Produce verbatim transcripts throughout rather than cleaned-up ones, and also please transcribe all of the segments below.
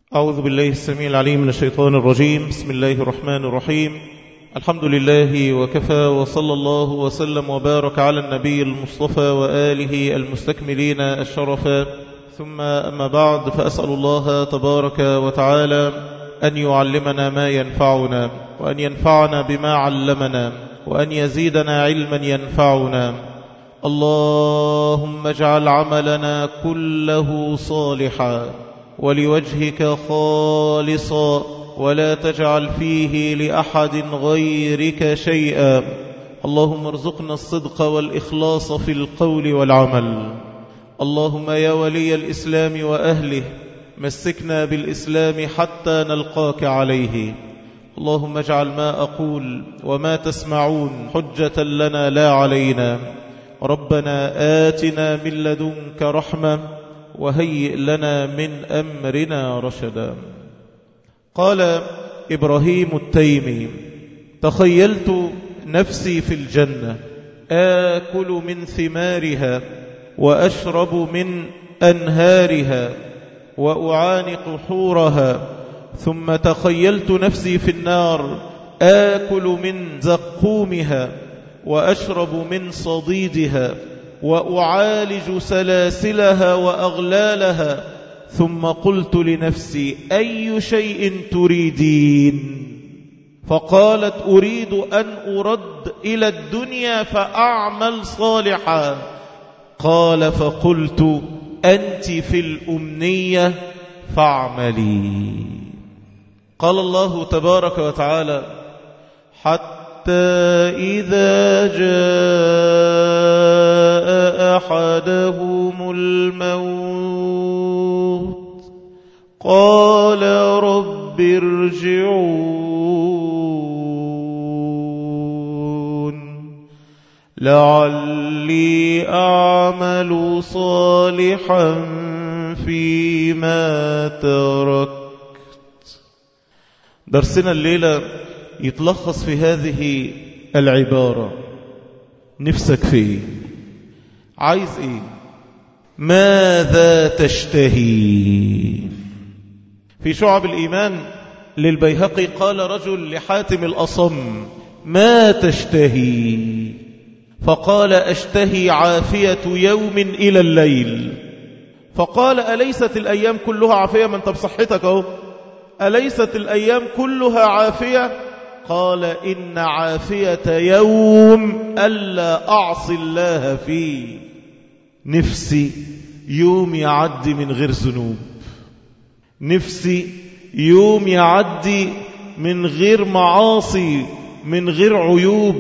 أعوذ بالله السميع العليم من الشيطان الرجيم. بسم الله الرحمن الرحيم. الحمد لله وكفى، وصلى الله وسلم وبارك على النبي المصطفى وآله المستكملين الشرفا، ثم أما بعد، فأسأل الله تبارك وتعالى أن يعلمنا ما ينفعنا، وأن ينفعنا بما علمنا، وأن يزيدنا علما ينفعنا. اللهم اجعل عملنا كله صالحا ولوجهك خالصا، ولا تجعل فيه لأحد غيرك شيئا. اللهم ارزقنا الصدق والإخلاص في القول والعمل. اللهم يا ولي الإسلام وأهله، مسكنا بالإسلام حتى نلقاك عليه. اللهم اجعل ما أقول وما تسمعون حجة لنا لا علينا. ربنا آتنا من لدنك رحمة وهيئ لنا من أمرنا رشدا. قال إبراهيم التيمي: تخيلت نفسي في الجنة آكل من ثمارها وأشرب من أنهارها وأعانق حورها، ثم تخيلت نفسي في النار آكل من زقومها وأشرب من صديدها وأعالج سلاسلها وأغلالها، ثم قلت لنفسي: أي شيء تريدين؟ فقالت: أريد أن أرد إلى الدنيا فأعمل صالحا. قال: فقلت: أنت في الأمنية فاعملي. قال الله تبارك وتعالى: حتى إذا جاء أحدهم الموت قال رب ارجعون لعلي أعمل صالحا فيما تركت. درسنا الليلة يتلخص في هذه العبارة: نفسك فيه؟ عايز ايه؟ ماذا تشتهي؟ في شعب الإيمان للبيهقي قال رجل لحاتم الأصم: ما تشتهي؟ فقال: أشتهي عافية يوم إلى الليل. فقال: أليست الأيام كلها عافية؟ من طب صحتك اهو، أليست الأيام كلها عافية؟ قال: إن عافية يوم ألا أعصي الله فيه. نفسي يوم يعدي من غير ذنوب، نفسي يوم يعدي من غير معاصي، من غير عيوب.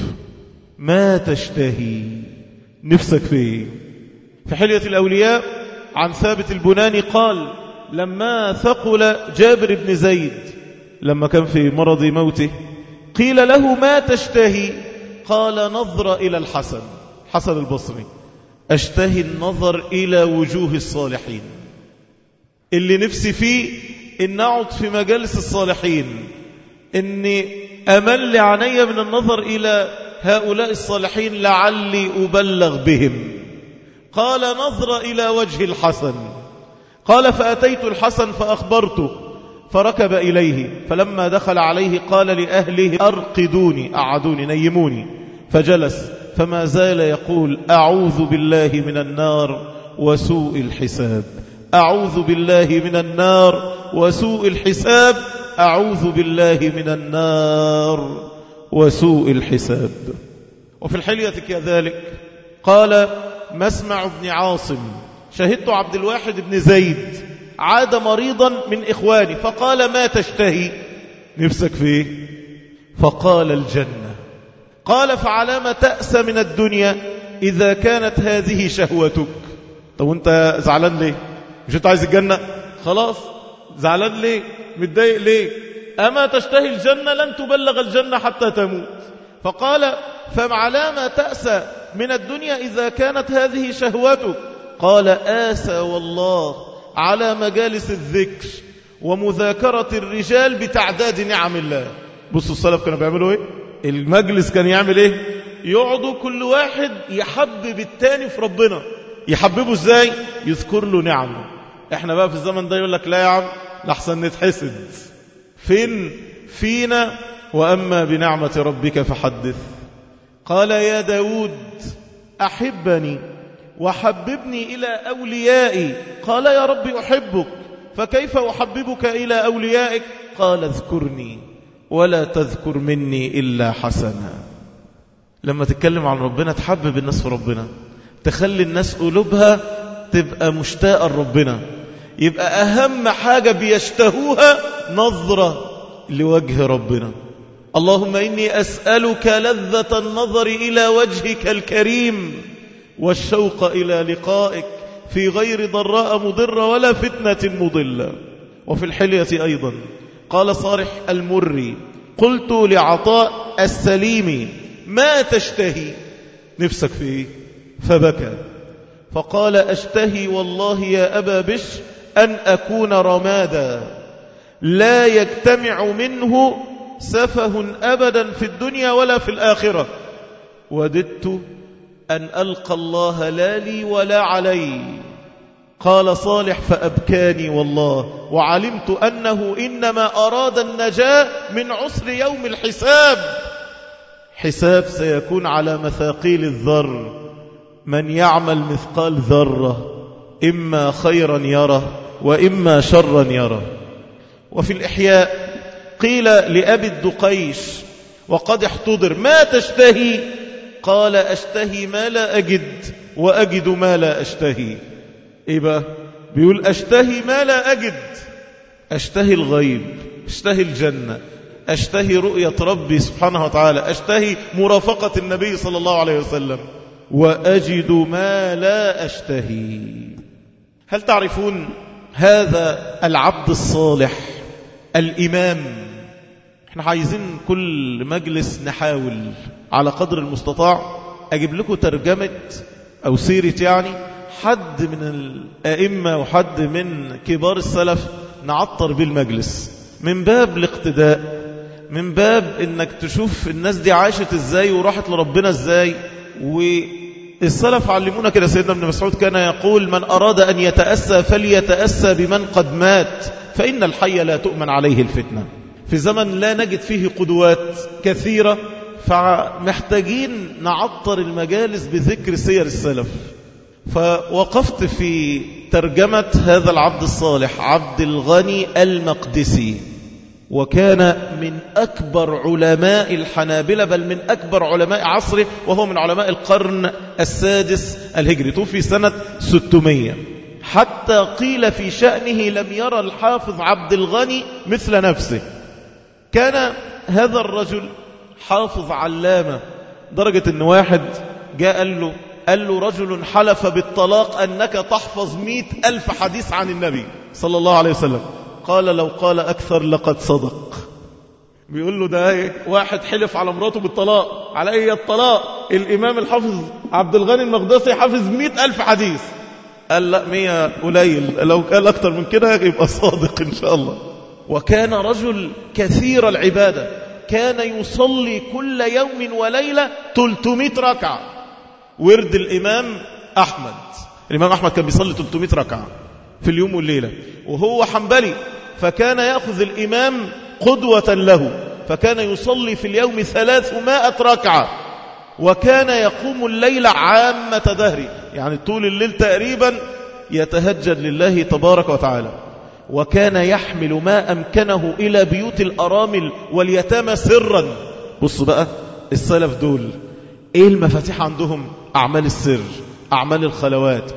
ما تشتهي؟ نفسك فيه؟ في حلية الأولياء عن ثابت البناني قال: لما ثقل جابر بن زيد لما كان في مرض موته قيل له: ما تشتهي؟ قال: نظر إلى الحسن، حسن البصري، أشتهي النظر إلى وجوه الصالحين. اللي نفسي فيه إن أقعد في مجالس الصالحين، إني أمل عني من النظر إلى هؤلاء الصالحين لعلي أبلغ بهم. قال: نظر إلى وجه الحسن. قال: فأتيت الحسن فأخبرته فركب إليه، فلما دخل عليه قال لأهله: أرقدوني، أعدوني، نيموني. فجلس، فما زال يقول: أعوذ بالله من النار وسوء الحساب، أعوذ بالله من النار وسوء الحساب، أعوذ بالله من النار وسوء الحساب. وفي الحلية كذلك قال مسمع بن عاصم: شهدت عبد الواحد بن زيد عاد مريضا من إخواني فقال: ما تشتهي؟ نفسك فيه؟ فقال: الجنة. قال: فعلام تأسى من الدنيا إذا كانت هذه شهوتك؟ طب وانت زعلان ليه؟ مش انت عايز الجنة؟ خلاص، زعلان ليه؟ متضايق ليه؟ أما تشتهي الجنة؟ لن تبلغ الجنة حتى تموت. فقال: فعلام تأسى من الدنيا إذا كانت هذه شهوتك؟ قال: آسى والله على مجالس الذكر ومذاكرة الرجال بتعداد نعم الله. بصوا السلف كانوا بيعملوا ايه؟ المجلس كان يعمل ايه؟ يقعدوا كل واحد يحبب التاني في ربنا. يحببه ازاي؟ يذكر له نعمه. احنا بقى في الزمن ده يقول لك لا يا عم لحسن نتحسد. فين فينا وأما بنعمة ربك فحدث. قال يا داود أحبني وحببني إلى أوليائي. قال يا رب أحبك فكيف أحببك إلى أوليائك؟ قال اذكرني ولا تذكر مني إلا حسنا. لما تتكلم عن ربنا تحبب الناس في ربنا، تخلي الناس قلوبها تبقى مشتاقة لربنا، يبقى أهم حاجة بيشتهوها نظرة لوجه ربنا. اللهم إني أسألك لذة النظر إلى وجهك الكريم والشوق إلى لقائك في غير ضراء مضرة ولا فتنة مضلة. وفي الحلية أيضا قال صالح المري قلت لعطاء السليم ما تشتهي؟ نفسك في إيه؟ فبكى فقال أشتهي والله يا أبا بشر أن أكون رمادا لا يجتمع منه سفه أبدا في الدنيا ولا في الآخرة، وددت أن ألقى الله لا لي ولا علي. قال صالح فأبكاني والله وعلمت أنه إنما أراد النجاة من عسر يوم الحساب، حساب سيكون على مثاقيل الذر، من يعمل مثقال ذرة إما خيرا يره وإما شرا يره. وفي الإحياء قيل لأبي الدقيش وقد احتضر ما تشتهي؟ قال أشتهي ما لا أجد وأجد ما لا أشتهي. إيه بقى؟ بيقول أشتهي ما لا أجد، أشتهي الغيب، أشتهي الجنة، أشتهي رؤية ربي سبحانه وتعالى، أشتهي مرافقة النبي صلى الله عليه وسلم، وأجد ما لا أشتهي. هل تعرفون هذا العبد الصالح الإمام؟ احنا عايزين كل مجلس نحاول على قدر المستطاع أجيب لكم ترجمة أو سيرة يعني حد من الأئمة وحد من كبار السلف نعطر بالمجلس، من باب الاقتداء، من باب انك تشوف الناس دي عاشت ازاي وراحت لربنا ازاي. والسلف علمونا كده، سيدنا ابن مسعود كان يقول من أراد أن يتأسى فليتأسى بمن قد مات فإن الحي لا تؤمن عليه الفتنة. في زمن لا نجد فيه قدوات كثيرة، فمحتاجين نعطر المجالس بذكر سير السلف. فوقفت في ترجمة هذا العبد الصالح عبد الغني المقدسي، وكان من أكبر علماء الحنابلة بل من أكبر علماء عصره، وهو من علماء القرن السادس الهجري، توفي سنة ستمائة. حتى قيل في شأنه لم يرى الحافظ عبد الغني مثل نفسه. كان هذا الرجل حافظ علامة، درجة أن واحد جاء قال له قال له رجل حلف بالطلاق أنك تحفظ مئة ألف حديث عن النبي صلى الله عليه وسلم. قال لو قال أكثر لقد صدق. بيقول له ده واحد حلف على مراته بالطلاق، على أي الطلاق؟ الإمام الحافظ عبد الغني المقدسي حافظ مئة ألف حديث. قال لا مية قليل، لو قال أكثر من كده يبقى صادق إن شاء الله. وكان رجل كثير العبادة، كان يصلي كل يوم وليلة ثلاثمائة ركعة. ورد الإمام أحمد، الإمام أحمد كان بيصلي ثلاثمائة ركعة في اليوم والليلة، وهو حنبلي، فكان يأخذ الإمام قدوة له، فكان يصلي في اليوم ثلاثمائة ركعة، وكان يقوم الليل عامة دهري، يعني طول الليل تقريبا يتهجد لله تبارك وتعالى. وكان يحمل ما أمكنه إلى بيوت الأرامل واليتامى سرا. بص بقى السلف دول إيه المفاتيح عندهم؟ أعمال السر، أعمال الخلوات.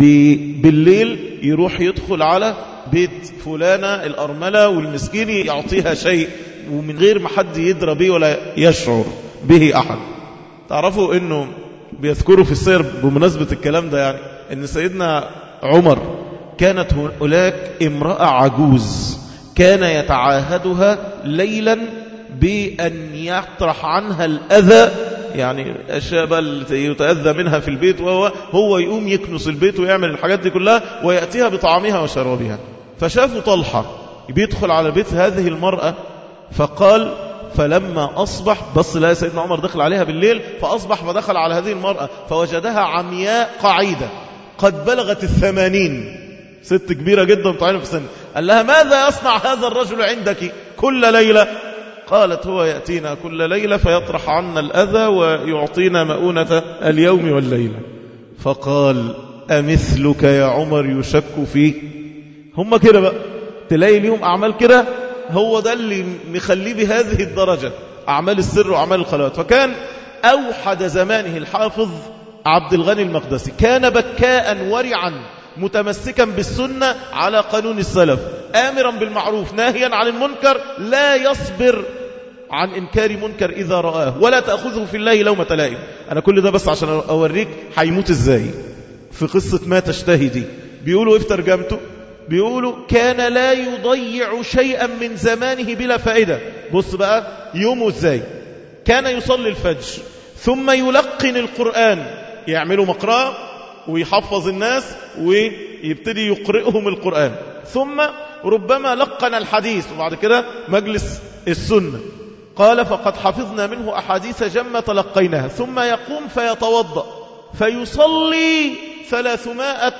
بالليل يروح يدخل على بيت فلانة الأرملة والمسكين يعطيها شيء ومن غير ما حد يدرى به ولا يشعر به أحد. تعرفوا أنه بيذكروا في السير بمناسبة الكلام ده يعني أن سيدنا عمر كانت هناك امرأة عجوز كان يتعاهدها ليلا بأن يطرح عنها الأذى، يعني أشياء يتأذى منها في البيت، وهو هو يقوم يكنس البيت ويعمل الحاجات دي كلها ويأتيها بطعامها وشرابها. فشافوا طلحة بيدخل على بيت هذه المرأة، فقال فلما أصبح بص لا سيدنا عمر دخل عليها بالليل، فأصبح فدخل على هذه المرأة فوجدها عمياء قعيدة قد بلغت الثمانين، ست كبيرة جدا طعينة في السن. قال لها ماذا يصنع هذا الرجل عندك كل ليلة؟ قالت هو يأتينا كل ليلة فيطرح عنا الأذى ويعطينا مؤونة اليوم والليلة. فقال أمثلك يا عمر يشك فيه؟ هم كده بقى تلاقي ليهم أعمال كده، هو ده اللي مخليه بهذه الدرجة، أعمال السر وأعمال الخلوات. فكان أوحد زمانه الحافظ عبد الغني المقدسي كان بكاء ورعا متمسكا بالسنة على قانون السلف، آمرا بالمعروف ناهيا عن المنكر، لا يصبر عن إنكار منكر إذا رآه، ولا تأخذه في الله لومة لائم. أنا كل ده بس عشان أوريك هيموت إزاي. في قصة ما تشتهي دي بيقولوا إيه في ترجمته؟ بيقولوا كان لا يضيع شيئا من زمانه بلا فائدة. بص بقى يومه إزاي. كان يصلي الفجر ثم يلقن القرآن، يعملوا مقرأة ويحفظ الناس ويبتدي يقرئهم القرآن، ثم ربما لقن الحديث وبعد كده مجلس السنة. قال فقد حفظنا منه أحاديث جمة تلقيناها، ثم يقوم فيتوضأ فيصلي ثلاثمائة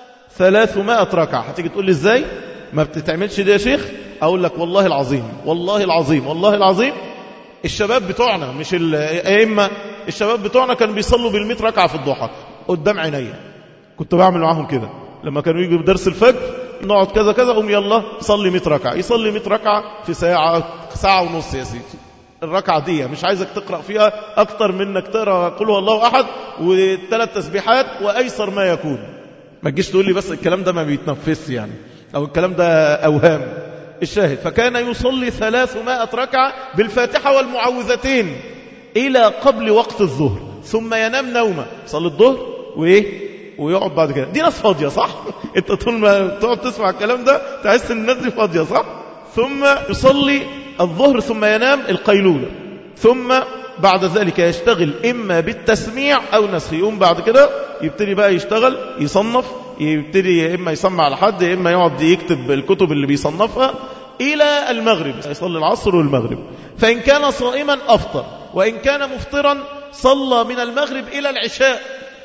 ثلاثمائة ركعة. هتيجي تقول لي ازاي ما بتتعملش دي يا شيخ؟ اقول لك والله العظيم والله العظيم والله العظيم الشباب بتوعنا مش الائمه، الشباب بتوعنا كانوا بيصلوا بالمئة ركعة في الضحى قدام عينيا، كنت بعمل معاهم كده لما كانوا يجوا بدرس الفجر، نقعد كذا كذا قوم يلا صلي مئة ركعة، يصلي مئة ركعة في ساعة ساعة ونص يا سيدي. الركعة دي مش عايزك تقرأ فيها أكتر من انك تقرأ قل هو الله أحد وثلاث تسبيحات وأيسر ما يكون. ما تجيش تقول لي بس الكلام ده ما بيتنفس يعني، أو الكلام ده أوهام. الشاهد فكان يصلي ثلاثمائة ركعة بالفاتحة والمعوذتين إلى قبل وقت الظهر، ثم ينام نومه، صلي الظهر وإيه ويقعد بعد كده. دي ناس فاضية صح؟ انت طول ما تقعد تسمع الكلام ده تحس ان الناس دي فاضية صح؟ ثم يصلي الظهر ثم ينام القيلولة، ثم بعد ذلك يشتغل إما بالتسميع أو نسخ. يقوم بعد كده يبتدي بقى يشتغل يصنف، يبتدي إما يسمع على حد إما يقعد يكتب الكتب اللي بيصنفها إلى المغرب، يصلي العصر والمغرب. فإن كان صائما أفطر، وإن كان مفطرا صلى من المغرب إلى العشاء.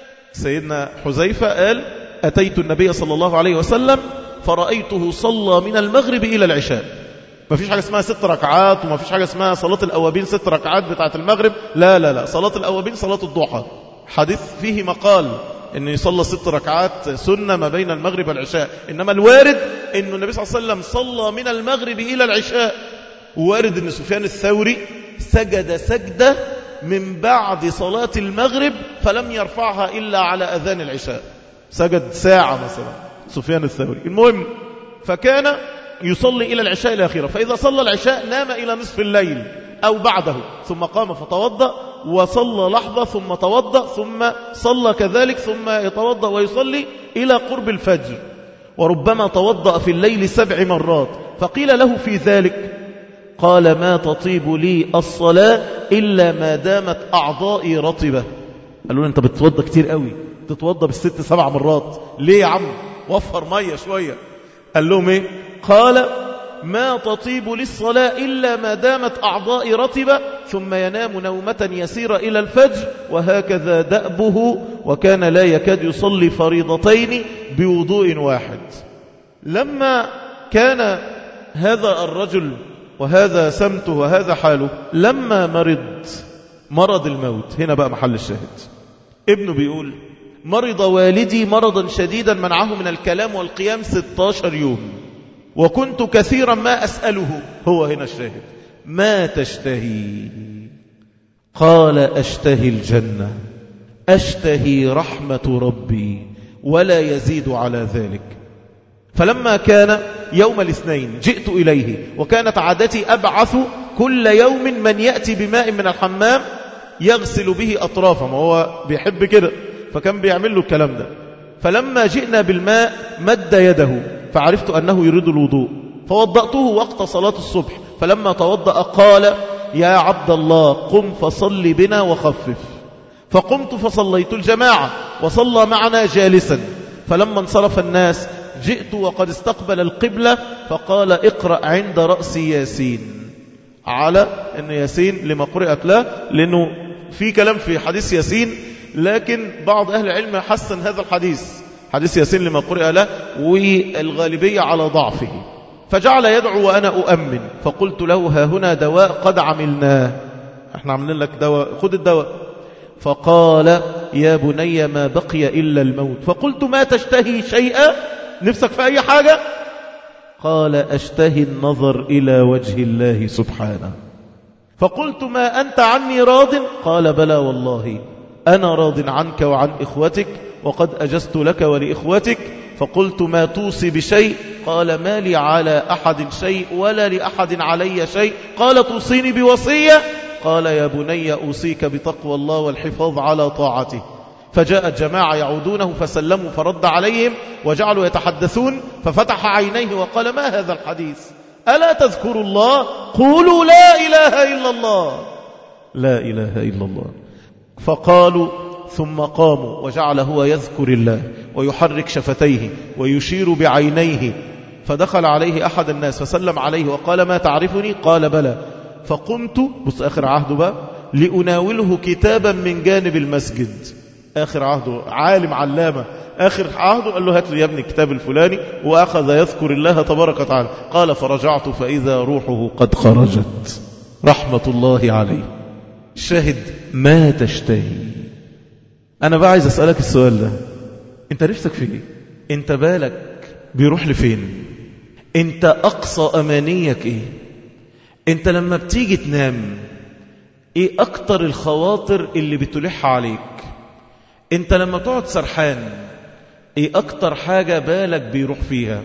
سيدنا حذيفة قال أتيت النبي صلى الله عليه وسلم فرأيته صلى من المغرب إلى العشاء. ما فيش حاجة اسمها ست ركعات، وما فيش حاجة اسمها صلاة الأوابين ست ركعات بتاعة المغرب، لا لا لا، صلاة الأوابين صلاة الضحى. حديث فيه مقال أن يصلى ست ركعات سنة ما بين المغرب والعشاء، إنما الوارد أن النبي صلى الله عليه وسلم صلى من المغرب إلى العشاء. ووارد أن سفيان الثوري سجد سجدة من بعد صلاة المغرب فلم يرفعها إلا على أذان العشاء، سجد ساعة مثلا سفيان الثوري. المهم فكان يصلي إلى العشاء الأخيرة، فإذا صلى العشاء نام إلى نصف الليل أو بعده، ثم قام فتوضأ وصلى لحظة ثم توضأ ثم صلى كذلك ثم يتوضأ ويصلي إلى قرب الفجر. وربما توضأ في الليل سبع مرات. فقيل له في ذلك قال ما تطيب لي الصلاة إلا ما دامت أعضائي رطبة. قالوا له أنت بتتوضأ كتير قوي، تتوضأ بالست سبع مرات ليه يا عم؟ وفر مية شوية. قال لهم إيه؟ قال ما تطيب للصلاة إلا ما دامت أعضائي رطبة، ثم ينام نومة يسيرة إلى الفجر، وهكذا دأبه، وكان لا يكاد يصلي فريضتين بوضوء واحد. لما كان هذا الرجل وهذا سمته وهذا حاله، لما مرض مرض الموت، هنا بقى محل الشاهد. ابنه بيقول مرض والدي مرضا شديدا منعه من الكلام والقيام ستاشر يوم، وكنت كثيرا ما أسأله، هو هنا الشاهد، ما تشتهي؟ قال أشتهي الجنة، أشتهي رحمة ربي ولا يزيد على ذلك. فلما كان يوم الاثنين جئت إليه، وكانت عادتي أبعث كل يوم من يأتي بماء من الحمام يغسل به أطرافه، ما هو بيحب كده، فكان بيعمل له الكلام ده. فلما جئنا بالماء مد يده فعرفت أنه يريد الوضوء، فوضأته وقت صلاة الصبح. فلما توضأ قال يا عبد الله قم فصل بنا وخفف. فقمت فصليت الجماعة وصلى معنا جالسا. فلما انصرف الناس جئت وقد استقبل القبلة، فقال اقرأ عند رأس ياسين، على أن ياسين لما قرأت له، لأنه في كلام في حديث ياسين، لكن بعض أهل العلم حسن هذا الحديث، حديث ياسين لما قرئ له، والغالبية على ضعفه. فجعل يدعو وأنا أؤمن، فقلت له ها هنا دواء قد عملناه، احنا عملنا لك دواء، خذ الدواء. فقال يا بني ما بقي إلا الموت. فقلت ما تشتهي شيئا؟ نفسك في أي حاجة؟ قال أشتهي النظر إلى وجه الله سبحانه. فقلت ما أنت عني راض؟ قال بلى والله أنا راض عنك وعن إخوتك، وقد أجزت لك ولإخوتك. فقلت ما توصي بشيء؟ قال ما لي على أحد شيء ولا لأحد علي شيء. قال توصيني بوصية؟ قال يا بني أوصيك بتقوى الله والحفاظ على طاعته. فجاءت جماعة يعودونه فسلموا فرد عليهم وجعلوا يتحدثون، ففتح عينيه وقال ما هذا الحديث؟ ألا تذكروا الله؟ قولوا لا إله إلا الله. لا إله إلا الله. فقالوا ثم قاموا، وجعل هو يذكر الله ويحرك شفتيه ويشير بعينيه. فدخل عليه أحد الناس فسلم عليه وقال ما تعرفني؟ قال بلى. فقمت، بص آخر عهده بقى، لأناوله كتابا من جانب المسجد. آخر عهده عالم علامة، آخر عهده قال له هات لي يا ابني الكتاب الفلاني، وأخذ يذكر الله تبارك وتعالى. قال فرجعت فإذا روحه قد خرجت رحمة الله عليه. شاهد ما تشتهي. أنا بقى عايز أسألك السؤال ده، أنت نفسك في إيه؟ أنت بالك بيروح لفين؟ أنت أقصى أمانيك إيه؟ أنت لما بتيجي تنام إيه أكتر الخواطر اللي بتلح عليك؟ أنت لما تقعد سرحان إيه أكتر حاجة بالك بيروح فيها؟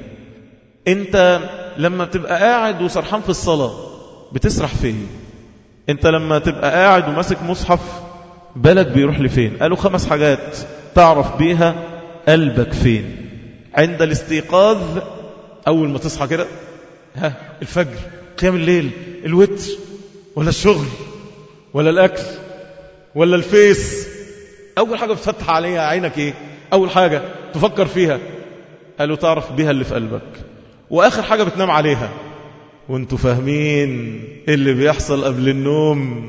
أنت لما تبقى قاعد وسرحان في الصلاة بتسرح فين؟ أنت لما تبقى قاعد وماسك مصحف بالك بيروح لفين؟ قالوا خمس حاجات تعرف بيها قلبك فين. عند الاستيقاظ، أول ما تصحى كده، ها الفجر، قيام الليل، الوتر، ولا الشغل، ولا الأكل، ولا الفيس؟ أول حاجة بتفتح عليها عينك إيه؟ أول حاجة تفكر فيها؟ قالوا تعرف بيها اللي في قلبك. وآخر حاجة بتنام عليها. وانتوا فاهمين اللي بيحصل قبل النوم؟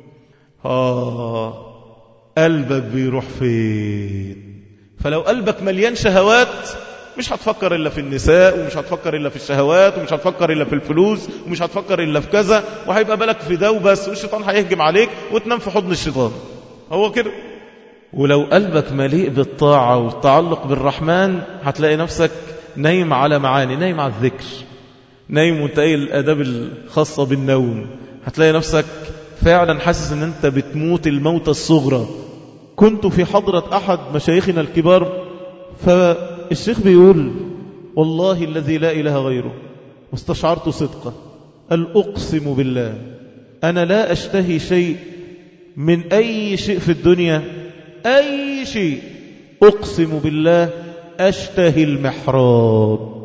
آه قلبك بيروح فين؟ فلو قلبك مليان شهوات مش هتفكر إلا في النساء، ومش هتفكر إلا في الشهوات، ومش هتفكر إلا في الفلوس، ومش هتفكر إلا في كذا، وهيبقى بالك في ده وبس، والشيطان هيهجم عليك وتنام في حضن الشيطان. هو كده. ولو قلبك مليء بالطاعة والتعلق بالرحمن هتلاقي نفسك نايم على معاني، نايم على الذكر، نايم وانت ايه الأداب الخاصة بالنوم. هتلاقي نفسك فعلا حاسس ان انت بتموت الموت الصغرى. كنت في حضرة أحد مشايخنا الكبار، فالشيخ بيقول والله الذي لا إله غيره، واستشعرت صدقه، قال أقسم بالله أنا لا أشتهي شيء من أي شيء في الدنيا، أي شيء، أقسم بالله أشتهي المحراب.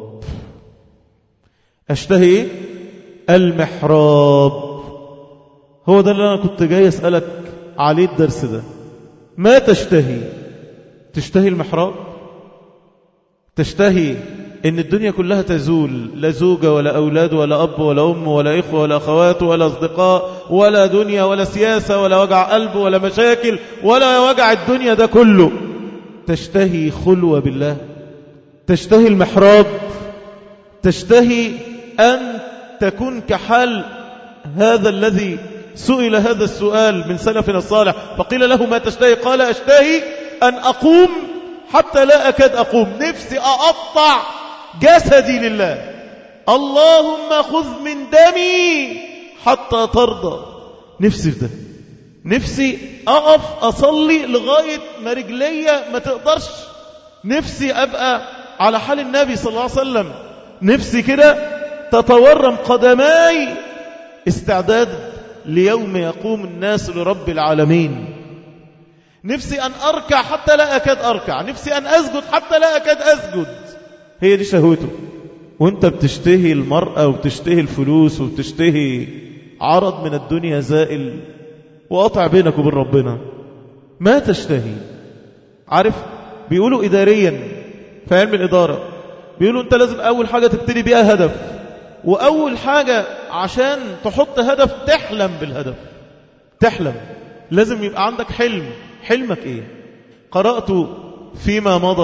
أشتهي إيه؟ المحراب. هو ده اللي أنا كنت جاي أسألك عليه الدرس ده. ما تشتهي؟ تشتهي المحراب؟ تشتهي إن الدنيا كلها تزول، لا زوجة ولا أولاد ولا أب ولا أم ولا إخوة ولا أخوات ولا أصدقاء ولا دنيا ولا سياسة ولا وجع قلب ولا مشاكل ولا وجع الدنيا ده كله؟ تشتهي خلوة بالله؟ تشتهي المحراب؟ تشتهي أن تكون كحال هذا الذي سئل هذا السؤال من سلفنا الصالح فقيل له ما تشتهي؟ قال أشتهي أن أقوم حتى لا أكاد أقوم، نفسي أقطع جسدي لله، اللهم خذ من دمي حتى ترضى. نفسي في ده، نفسي أقف أصلي لغاية ما رجلي ما تقدرش، نفسي أبقى على حال النبي صلى الله عليه وسلم، نفسي كده تتورم قدماي استعداد ليوم يقوم الناس لرب العالمين. نفسي أن أركع حتى لا أكاد أركع، نفسي أن أسجد حتى لا أكاد أسجد. هي دي شهوته. وانت بتشتهي المرأة وبتشتهي الفلوس وبتشتهي عرض من الدنيا زائل وقطع بينك وبين ربنا. ما تشتهي؟ عارف بيقولوا إداريا في علم الإدارة، بيقولوا انت لازم أول حاجة تبتدي بيها هدف، وأول حاجة عشان تحط هدف تحلم بالهدف، تحلم، لازم يبقى عندك حلم. حلمك إيه؟ قرأت فيما مضى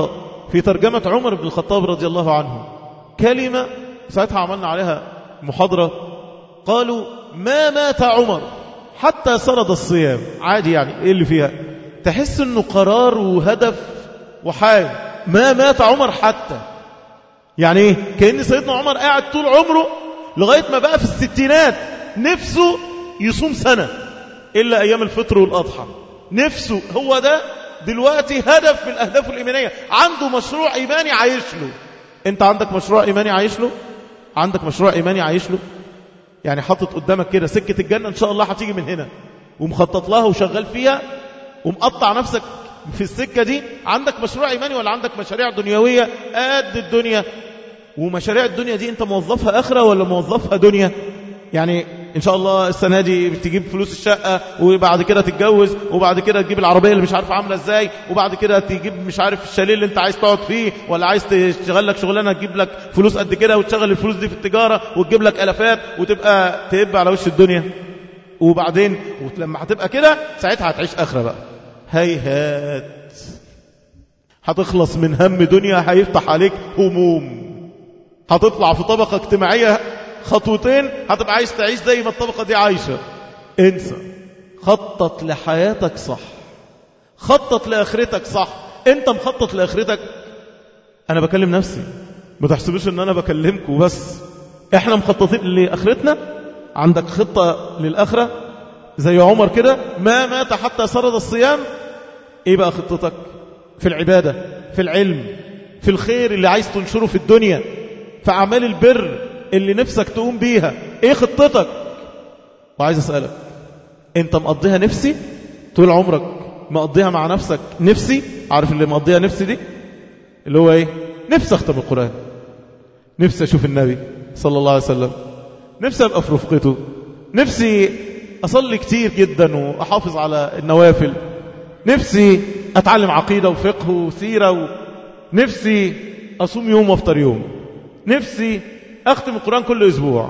في ترجمة عمر بن الخطاب رضي الله عنه كلمة ساعتها عملنا عليها محاضرة، قالوا ما مات عمر حتى سرد الصيام. عادي يعني، ايه اللي فيها؟ تحس انه قرار وهدف وحاجة. ما مات عمر حتى، يعني ايه؟ كأن سيدنا عمر قاعد طول عمره لغاية ما بقى في الستينات نفسه يصوم سنة إلا أيام الفطر والأضحى. نفسه هو ده دلوقتي هدف من الأهداف الإيمانية. عنده مشروع إيماني عايش له. أنت عندك مشروع إيماني عايش له؟ عندك مشروع إيماني عايش له؟ يعني حاطط قدامك كده سكة الجنة إن شاء الله هتيجي من هنا، ومخطط لها وشغال فيها ومقطع نفسك في السكة دي. عندك مشروع إيماني ولا عندك مشاريع دنيوية قد الدنيا؟ ومشاريع الدنيا دي أنت موظفها آخرة ولا موظفها دنيا؟ يعني إن شاء الله السنة دي تجيب فلوس الشقة، وبعد كده تتجوز، وبعد كده تجيب العربية اللي مش عارف عاملة إزاي، وبعد كده تجيب مش عارف الشاليه اللي أنت عايز تقعد فيه، ولا عايز تشتغل لك شغلانة تجيب لك فلوس قد كده، وتشغل الفلوس دي في التجارة وتجيب لك ألفات، وتبقى تهب على وش الدنيا. وبعدين لما هتبقى كده ساعتها هتعيش آخرة بقى. هيهات، هتخلص من هم دنيا، هيفتح عليك هموم، هتطلع في طبقة اجتماعية خطوتين هتبقى عايز تعيش زي ما الطبقة دي عايشة. انسى. خطط لحياتك صح، خطط لآخرتك صح. انت مخطط لآخرتك؟ انا بكلم نفسي، ما تحسبوش ان انا بكلمكم بس. احنا مخططين لآخرتنا. عندك خطة للآخرة زي عمر كده ما مات حتى سرد الصيام؟ ايه بقى خطتك؟ في العبادة، في العلم، في الخير اللي عايز تنشره في الدنيا، في أعمال البر اللي نفسك تقوم بيها. ايه خطتك؟ وعايز أسألك، انت مقضيها نفسي طول عمرك؟ مقضيها مع نفسك نفسي؟ عارف اللي مقضيها نفسي دي اللي هو ايه؟ نفسي اختم القرآن، نفسي اشوف النبي صلى الله عليه وسلم، نفسي ابقى في رفقته، نفسي اصلي كتير جدا واحافظ على النوافل، نفسي اتعلم عقيدة وفقه وسيرة، نفسي اصوم يوم وافطر يوم، نفسي اختم القرآن كل اسبوع،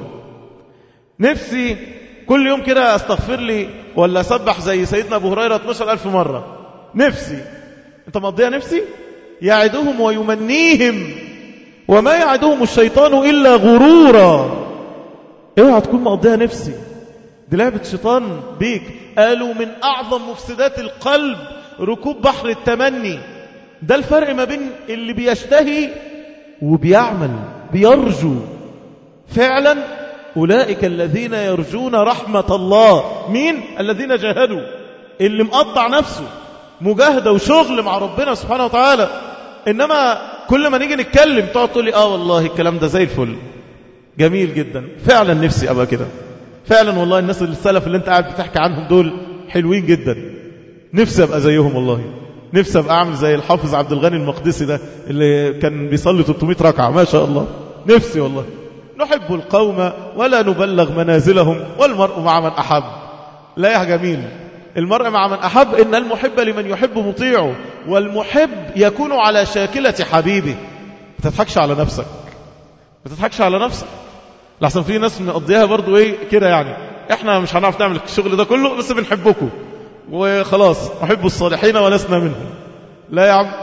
نفسي كل يوم كده استغفر لي ولا اسبح زي سيدنا ابو هريرة اثناشر ألف مرة. نفسي. انت مقضيها نفسي؟ يعدهم ويمنيهم وما يعدهم الشيطان إلا غرورا. اوعى تكون مقضيها نفسي، دي لعبة شيطان بيك. قالوا من أعظم مفسدات القلب ركوب بحر التمني. ده الفرق ما بين اللي بيشتهي وبيعمل بيرجو. فعلا أولئك الذين يرجون رحمة الله. مين؟ الذين جاهدوا، اللي مقطع نفسه مجاهدة وشغل مع ربنا سبحانه وتعالى. إنما كل ما نيجي نتكلم تقعد تقول لي آه والله الكلام ده زي الفل جميل جدا، فعلا نفسي أبقى كده، فعلا والله الناس السلف اللي انت قاعد بتحكي عنهم دول حلوين جدا، نفسي أبقى زيهم والله، نفسي أبقى أعمل زي الحافظ عبد الغني المقدسي ده اللي كان بيصلي ثلاثمائة ركعة ما شاء الله. نفسي والله. نحب القوم ولا نبلغ منازلهم والمرء مع من أحب. لا يا جميل، المرء مع من أحب. إن المحب لمن يحب مطيعه، والمحب يكون على شاكلة حبيبه. ما تضحكش على نفسك، ما تضحكش على نفسك، لحسن في ناس مقضيها برضو ايه كده، يعني احنا مش هنعرف نعمل الشغل ده كله بس بنحبكم وخلاص، نحب الصالحين ولسنا منهم. لا يا عم،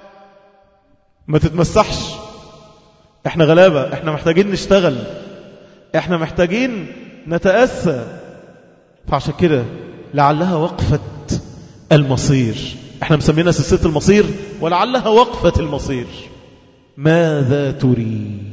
ما تتمسحش. احنا غلابة، احنا محتاجين نشتغل، احنا محتاجين نتأسى. فعشان كده لعلها وقفة المصير. احنا مسمينا سلسلة المصير، ولعلها وقفة المصير. ماذا تريد؟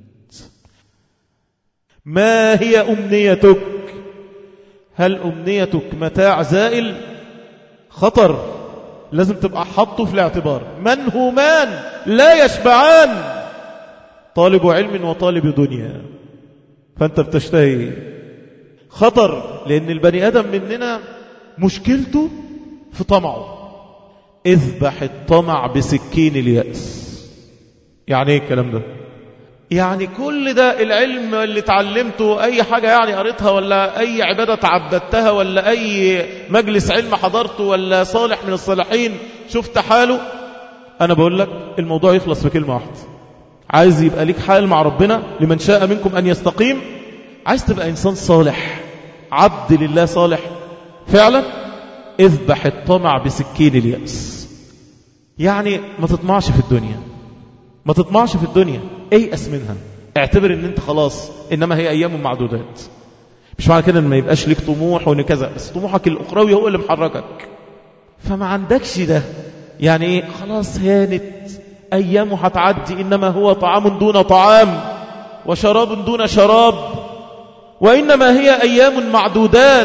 ما هي أمنيتك؟ هل أمنيتك متاع زائل؟ خطر، لازم تبقى حاطه في الاعتبار. منهومان لا يشبعان، طالب علم وطالب دنيا. فأنت بتشتهي. خطر، لأن البني آدم مننا مشكلته في طمعه. اذبح الطمع بسكين اليأس. يعني ايه الكلام ده؟ يعني كل ده العلم اللي اتعلمته، أي حاجة يعني قريتها، ولا أي عبادة تعبدتها، ولا أي مجلس علم حضرته، ولا صالح من الصالحين شفت حاله، أنا بقول لك الموضوع يخلص بكلمة واحدة. عايز يبقى ليك حال مع ربنا، لمن شاء منكم أن يستقيم، عايز تبقى إنسان صالح، عبد لله صالح فعلا، اذبح الطمع بسكين اليأس. يعني ما تطمعش في الدنيا، ما تطمعش في الدنيا، ايأس منها، اعتبر ان انت خلاص انما هي ايام معدودات. مش معنى كده ان ما يبقاش ليك طموح وان كذا، بس طموحك الاخروي هو اللي محركك، فما عندكش ده. يعني ايه؟ خلاص هانت ايامه هتعدي، انما هو طعام دون طعام وشراب دون شراب، وانما هي ايام معدودات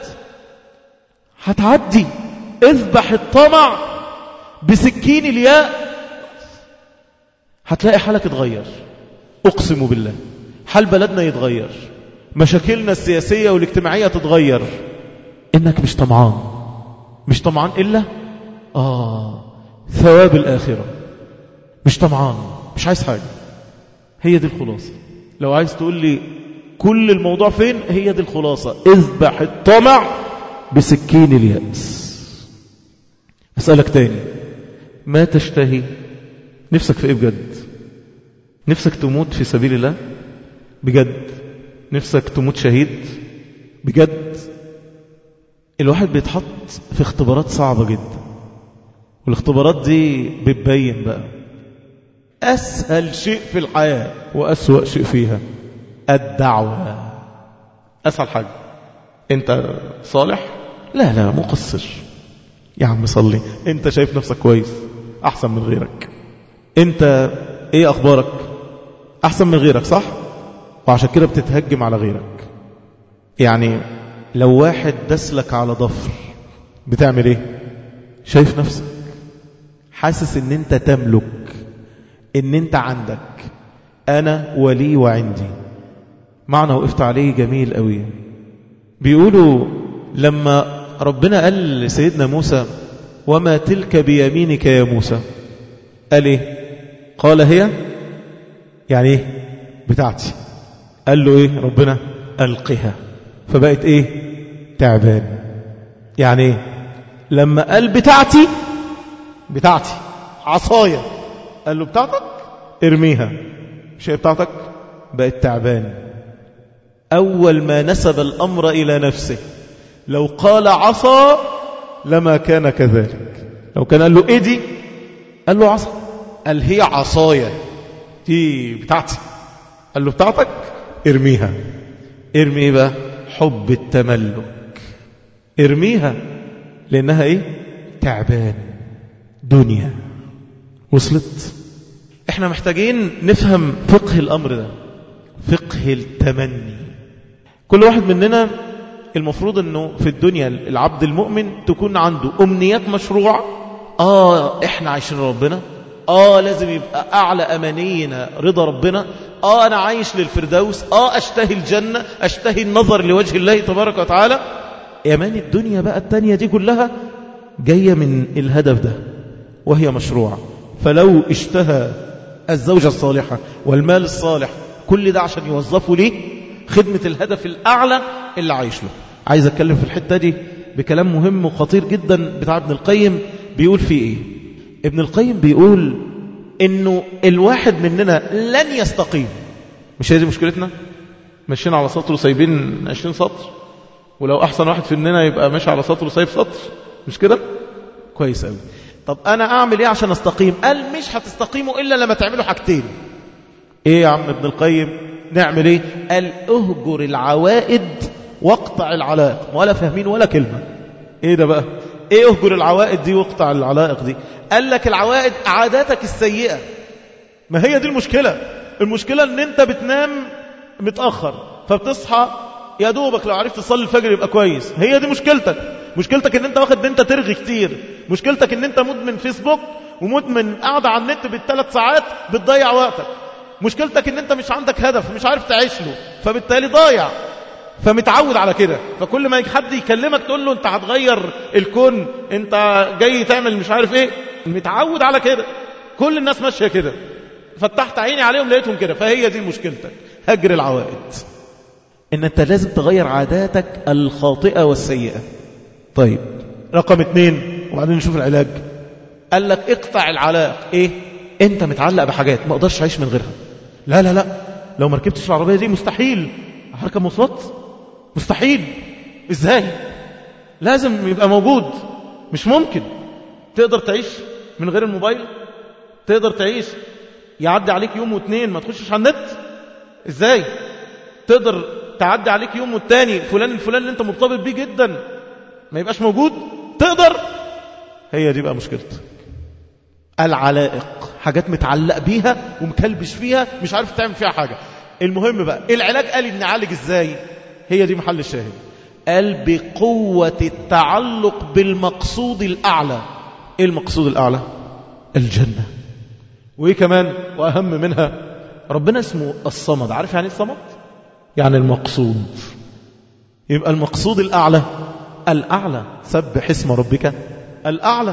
هتعدي. اذبح الطمع بسكين الياء، هتلاقي حالك اتغير. اقسم بالله حال بلدنا يتغير، مشاكلنا السياسية والاجتماعية تتغير، انك مش طمعان. مش طمعان إلا آه ثواب الآخرة. مش طمعان، مش عايز حاجة. هي دي الخلاصة. لو عايز تقول لي كل الموضوع فين، هي دي الخلاصة. اذبح الطمع بسكين اليأس. أسألك تاني، ما تشتهي؟ نفسك في ايه بجد؟ نفسك تموت في سبيل الله بجد؟ نفسك تموت شهيد بجد؟ الواحد بيتحط في اختبارات صعبة جدا، والاختبارات دي بتبين بقى أسهل شيء في الحياة وأسوأ شيء فيها الدعوة. أسهل حاجة، أنت صالح؟ لا لا مقصر يا عم صلي، أنت شايف نفسك كويس أحسن من غيرك، أنت إيه أخبارك؟ أحسن من غيرك صح؟ وعشان كده بتتهجم على غيرك. يعني لو واحد دسلك على ضفر بتعمل ايه؟ شايف نفسك، حاسس ان انت تملك، ان انت عندك انا ولي وعندي. معنى وقفت عليه جميل قوي. بيقولوا لما ربنا قال لسيدنا موسى وما تلك بيمينك يا موسى، قال ايه؟ قال هي يعني ايه؟ بتاعتي. قال له ايه ربنا؟ ألقها. فبقت ايه؟ تعبان. يعني ايه؟ لما قال بتاعتي بتاعتي عصايا، قال له بتاعتك ارميها، مش هي بتاعتك؟ بقت تعبان. اول ما نسب الامر الى نفسه، لو قال عصا لما كان كذلك. لو كان قال له ايه دي؟ قال له عصا. قال هي عصايا دي بتاعتي. قال له بتاعتك ارميها. ارمي ايه بقى؟ حب التملك. ارميها لانها ايه؟ تعبان دنيا. وصلت؟ احنا محتاجين نفهم فقه الامر ده، فقه التمني. كل واحد مننا المفروض انه في الدنيا العبد المؤمن تكون عنده امنيات مشروعة. اه احنا عايشين ربنا، اه لازم يبقى اعلى امانينا رضا ربنا، اه انا عايش للفردوس، اه اشتهي الجنة، اشتهي النظر لوجه الله تبارك وتعالى. امان الدنيا بقى التانية دي كلها جاية من الهدف ده وهي مشروعة. فلو اشتهى الزوجة الصالحة والمال الصالح، كل ده عشان يوظفوا ليه خدمة الهدف الأعلى اللي عايش له. عايز أتكلم في الحتة دي بكلام مهم وخطير جدا بتاع ابن القيم. بيقول فيه إيه؟ ابن القيم بيقول إنه الواحد مننا لن يستقيم. مش هي دي مشكلتنا؟ ماشيين على سطر وسايبين عشرين سطر، ولو أحسن واحد في مننا يبقى ماشي على سطر وسايب سطر، مش كده؟ كويس قوي. طب أنا أعمل إيه عشان أستقيم؟ قال مش هتستقيموا إلا لما تعملوا حاجتين. إيه يا عم ابن القيم؟ نعمل إيه؟ قال اهجر العوائد واقطع العلائق. ولا فاهمين ولا كلمة. إيه ده بقى؟ إيه اهجر العوائد دي واقطع العلائق دي؟ قال لك العوائد عاداتك السيئة. ما هي دي المشكلة. المشكلة ان انت بتنام متأخر فبتصحى يا دوبك، لو عرفت تصلي الفجر يبقى كويس. هي دي مشكلتك. مشكلتك ان انت واخد ان انت ترغي كتير. مشكلتك ان انت مدمن فيسبوك ومدمن قاعدة على النت بالثلاث ساعات بتضيع وقتك. مشكلتك ان انت مش عندك هدف، مش عارف تعيش له، فبالتالي ضايع، فمتعود على كده. فكل ما حد يكلمك تقول له انت هتغير الكون، انت جاي تعمل مش عارف ايه، متعود على كده. كل الناس ماشية كده، فتحت عيني عليهم لقيتهم كده. فهي دي مشكلتك، هجر العوائد. ان انت لازم تغير عاداتك الخاطئة والسيئة. طيب رقم اتنين، وبعدين نشوف العلاج. قال لك اقطع العلائق. ايه؟ انت متعلق بحاجات ما اقدرش اعيش من غيرها. لا لا لا، لو ما ركبتش العربية دي مستحيل هركب مواصلات، مستحيل. ازاي؟ لازم يبقى موجود، مش ممكن تقدر تعيش من غير الموبايل؟ تقدر تعيش يعدي عليك يوم واثنين ما تخشش على النت؟ ازاي؟ تقدر تعدي عليك يوم والتاني فلان الفلان اللي انت مرتبط بيه جدا ما يبقاش موجود؟ تقدر؟ هي دي بقى مشكلتك. العلائق، حاجات متعلق بيها ومكلبش فيها مش عارف تعمل فيها حاجة. المهم بقى العلاج قال ان نعالج ازاي؟ هي دي محل الشاهد. قال بقوة التعلق بالمقصود الأعلى. ايه المقصود الأعلى؟ الجنة. وايه كمان واهم منها؟ ربنا اسمه الصمد. عارف يعني الصمد؟ يعني المقصود. يبقى المقصود الأعلى الأعلى. سبح اسم ربك الأعلى.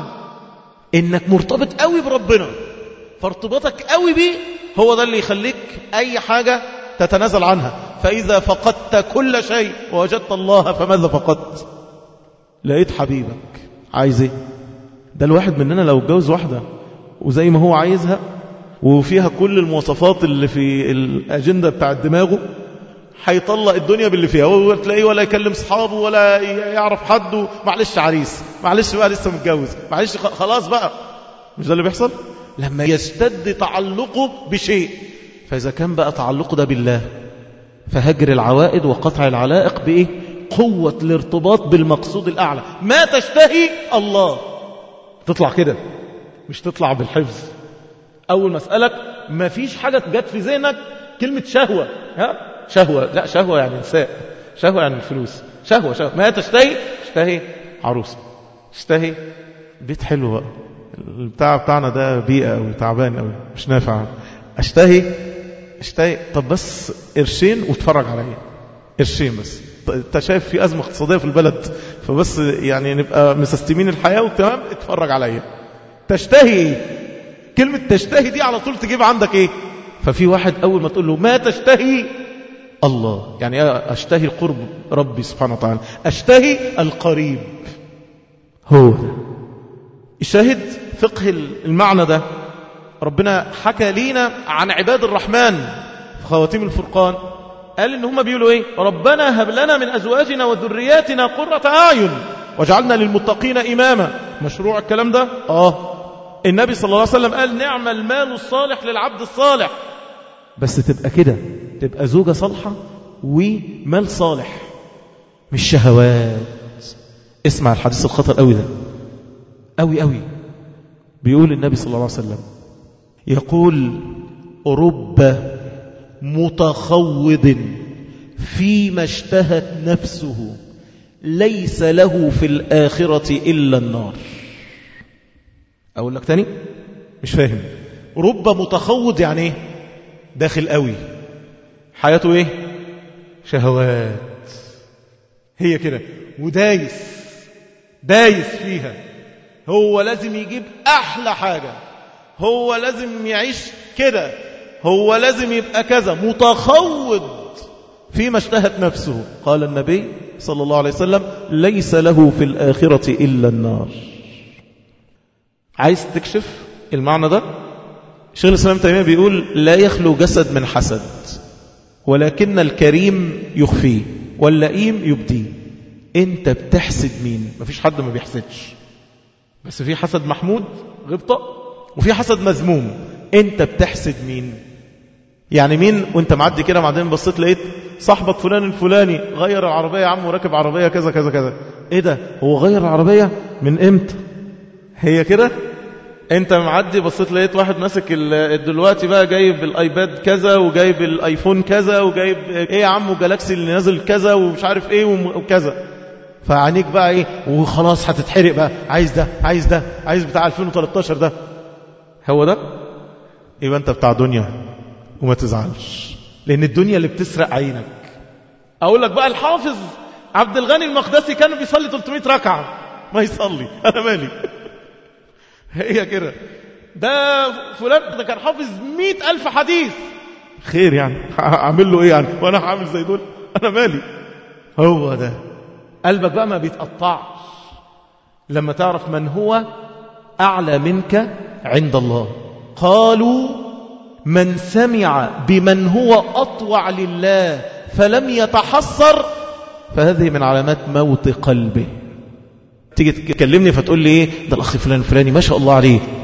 إنك مرتبط قوي بربنا، فارتباطك قوي بيه هو ده اللي يخليك أي حاجة تتنازل عنها. فإذا فقدت كل شيء ووجدت الله فماذا فقدت؟ لقيت حبيبك. عايز ايه؟ ده الواحد مننا لو اتجوز واحدة وزي ما هو عايزها وفيها كل المواصفات اللي في الأجندة بتاع دماغه، هيطلق الدنيا باللي فيها، وتلاقيه ولا يكلم صحابه ولا يعرف حد. معلش عريس، معلش بقى لسه متجوز، معلش خلاص بقى. مش ده اللي بيحصل؟ لما يشتد تعلقه بشيء. فإذا كان بقى تعلقه ده بالله، فهجر العوائد وقطع العلائق بإيه؟ قوة الارتباط بالمقصود الأعلى. ما تشتهي الله. تطلع كده، مش تطلع بالحفظ. أول ما أسألك ما فيش حاجة جت في ذهنك كلمة شهوة. ها؟ شهوة، لا شهوة يعني نساء، شهوة يعني الفلوس، شهوة شهوة. ما تشتهي؟ اشتهي عروسة، اشتهي بيت حلو بقى. البتاع بتاعنا ده بيئة أو تعبان أو مش نافع. اشتهي اشتهي طب بس قرشين واتفرج عليا، قرشين بس. انت شايف في أزمة اقتصادية في البلد، فبس يعني نبقى مسستمين الحياة وتمام، اتفرج عليا. تشتهي، كلمة تشتهي دي على طول تجيب عندك ايه؟ ففي واحد أول ما تقول له ما تشتهي الله، يعني أشتهي قرب ربي سبحانه وتعالى، أشتهي القريب. هو ده الشاهد. فقه المعنى ده ربنا حكى لينا عن عباد الرحمن في خواتيم الفرقان. قال إن هم بيقولوا إيه؟ ربنا هب لنا من أزواجنا وذرياتنا قرة أعين واجعلنا للمتقين إماما. مشروع الكلام ده؟ آه. النبي صلى الله عليه وسلم قال نعم المال الصالح للعبد الصالح. بس تبقى كده، تبقى زوجة صالحة ومال صالح، مش شهوات. اسمع الحديث الخطر قوي ده، قوي قوي. بيقول النبي صلى الله عليه وسلم، يقول رب متخوض فيما اشتهت نفسه ليس له في الآخرة إلا النار. أقول لك تاني، مش فاهم. رب متخوض يعني ايه؟ داخل قوي، حياته ايه؟ شهوات. هي كده، ودايس دايس فيها. هو لازم يجيب أحلى حاجة، هو لازم يعيش كده، هو لازم يبقى كذا. متخوض فيما اشتهت نفسه. قال النبي صلى الله عليه وسلم ليس له في الآخرة إلا النار. عايز تكشف المعنى ده؟ شيخ الإسلام تيمية بيقول لا يخلو جسد من حسد، ولكن الكريم يخفيه واللئيم يبديه. انت بتحسد مين؟ مفيش حد ما بيحسدش، بس في حسد محمود غبطة وفي حسد مذموم. انت بتحسد مين؟ يعني مين وانت معدي كده بعدين بصيت لقيت صاحبك فلان الفلاني غير العربية يا عم وراكب عربية كذا كذا كذا. ايه ده؟ هو غير العربية من امتى؟ هي كده. انت معدي بصيت لقيت واحد ماسك دلوقتي بقى جايب الايباد كذا وجايب الايفون كذا وجايب ايه يا عم وجالاكسي اللي نازل كذا ومش عارف ايه وكذا. فعنيك بقى ايه وخلاص هتتحرق بقى، عايز ده عايز ده عايز بتاع ألفين وثلاثة عشر ده. هو ده؟ يبقى انت بتاع دنيا وما تزعلش، لان الدنيا اللي بتسرق عينك. اقول لك بقى الحافظ عبد الغني المقدسي كان بيصلي ثلاثمائة ركعة، ما يصلي، انا مالي. هي كده. ده فلان ده كان حافظ مئة ألف حديث، خير يعني اعمل له ايه يعني وانا هعمل زي دول؟ انا مالي. هو ده. قلبك بقى ما بيتقطعش لما تعرف من هو أعلى منك عند الله. قالوا من سمع بمن هو أطوع لله فلم يتحسر فهذه من علامات موت قلبه. تيجي تكلمني فتقول لي ايه ده الأخ فلان الفلاني ما شاء الله عليه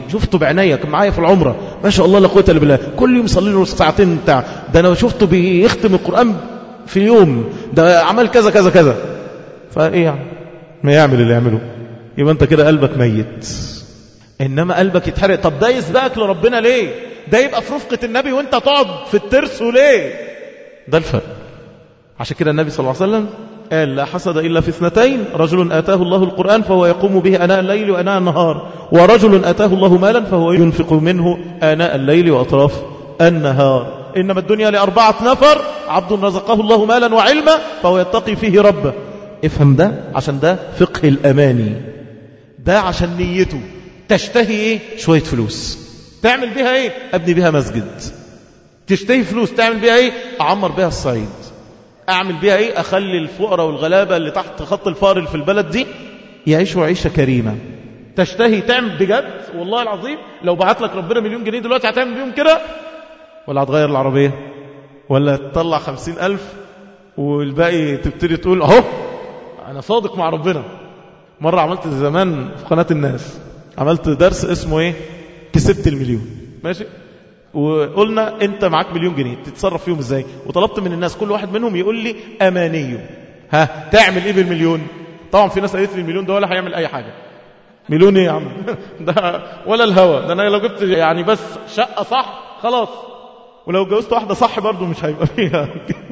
شفته بعناية، كان معايا في العمرة، ما شاء الله لا قوة الا بالله، كل يوم صلي له ساعتين بتاع ده، انا شفته بيختم القرآن في يوم ده، عمل كذا كذا كذا. فايه يعني ما يعمل اللي يعمله، يبقى انت كده قلبك ميت. انما قلبك يتحرق. طب ده يسبقك لربنا ليه؟ ده يبقى في رفقة النبي وانت تقعد في الترس ليه؟ ده الفرق. عشان كده النبي صلى الله عليه وسلم قال لا حسد إلا في اثنتين: رجل آتاه الله القرآن فهو يقوم به آناء الليل وآناء النهار، ورجل آتاه الله مالا فهو ينفق منه آناء الليل وأطراف النهار. إنما الدنيا لأربعة نفر: عبد رزقه الله مالا وعلما فهو يتقي فيه ربه. افهم ده، عشان ده فقه الأماني. ده عشان نيته تشتهي ايه؟ شوية فلوس، تعمل بها ايه؟ ابني بها مسجد. تشتهي فلوس، تعمل بها ايه؟ اعمر بها الصعيد. اعمل بها ايه؟ اخلي الفقراء والغلابة اللي تحت خط الفقر اللي في البلد دي يعيشوا عيشة كريمة. تشتهي تعمل بجد والله العظيم، لو بعت لك ربنا مليون جنيه دلوقتي هتعمل بيهم كده؟ ولا هتغير العربية؟ ولا تطلع خمسين ألف والباقي تبتدي تقول اهو انا صادق مع ربنا؟ مرة عملت زمان في قناة الناس، عملت درس اسمه ايه؟ كسبت المليون، ماشي؟ وقلنا انت معاك مليون جنيه تتصرف فيهم ازاي؟ وطلبت من الناس كل واحد منهم يقول لي امانيه، ها تعمل ايه بالمليون؟ طبعا في ناس قالت لي المليون ده ولا هيعمل اي حاجة. مليون ايه يا عم؟ ده ولا الهوى، ده انا لو جبت يعني بس شقة صح خلاص، ولو جوزت واحدة صح برضو مش هيبقى فيها.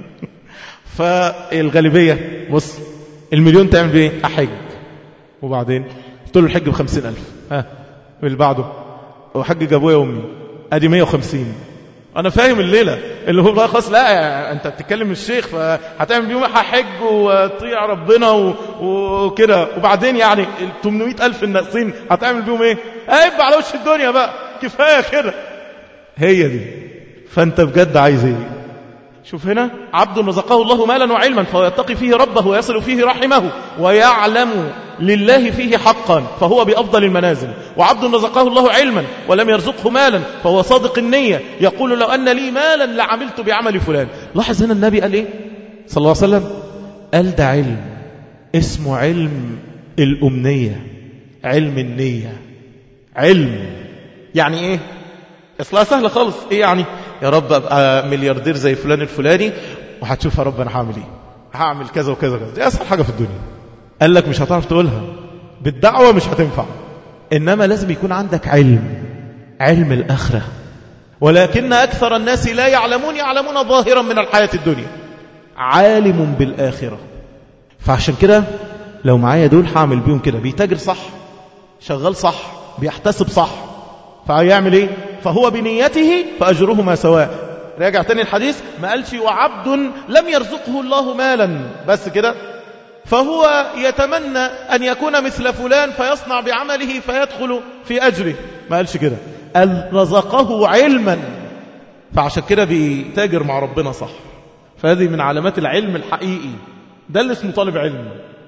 فالغالبية بص، المليون تعمل بيه؟ احج. وبعدين قلت له الحج بخمسين ألف، ها اللي بعده وحج ابويا وامي، ادي مية وخمسين. انا فاهم الليله اللي هو خلاص، لا انت بتتكلم الشيخ فهتعمل بيهم حج وطيع ربنا وكده، وبعدين يعني ال ثمانمائة ألف الناقصين هتعمل بيهم ايه؟ هيبقى على وش الدنيا بقى، كفايه كده. هي دي. فانت بجد عايز ايه؟ شوف هنا: عبد رزقه الله مالا وعلما فهو يتقي فيه ربه ويصل فيه رحمه ويعلم لله فيه حقا فهو بأفضل المنازل. وعبد رزقه الله علما ولم يرزقه مالا فهو صادق النية، يقول لو أن لي مالا لعملت بعمل فلان. لاحظ هنا النبي قال ايه صلى الله عليه وسلم؟ قال ده علم اسمه علم الأمنية، علم النية. علم يعني ايه؟ اصلها سهلة خالص. ايه يعني؟ يا رب ابقى ملياردير زي فلان الفلاني، وهتشوف يا رب انا هعمل ايه، هعمل كذا وكذا كذا. دي اسهل حاجة في الدنيا. قال لك مش هتعرف تقولها بالدعوة، مش هتنفع، انما لازم يكون عندك علم، علم الاخرة. ولكن اكثر الناس لا يعلمون، يعلمون ظاهرا من الحياة الدنيا، عالم بالاخرة. فعشان كده لو معايا دول هعمل بيهم كده، بيتاجر صح، شغال صح، بيحتسب صح، فهيعمل ايه؟ فهو بنيته فأجرهما سواء. راجع تاني الحديث، ما قالش وعبد لم يرزقه الله مالا بس كده فهو يتمنى أن يكون مثل فلان فيصنع بعمله فيدخل في أجره، ما قالش كده، قال رزقه علما. فعشان كده بيتاجر مع ربنا صح. فهذه من علامات العلم الحقيقي، ده اللي اسمه طالب علم.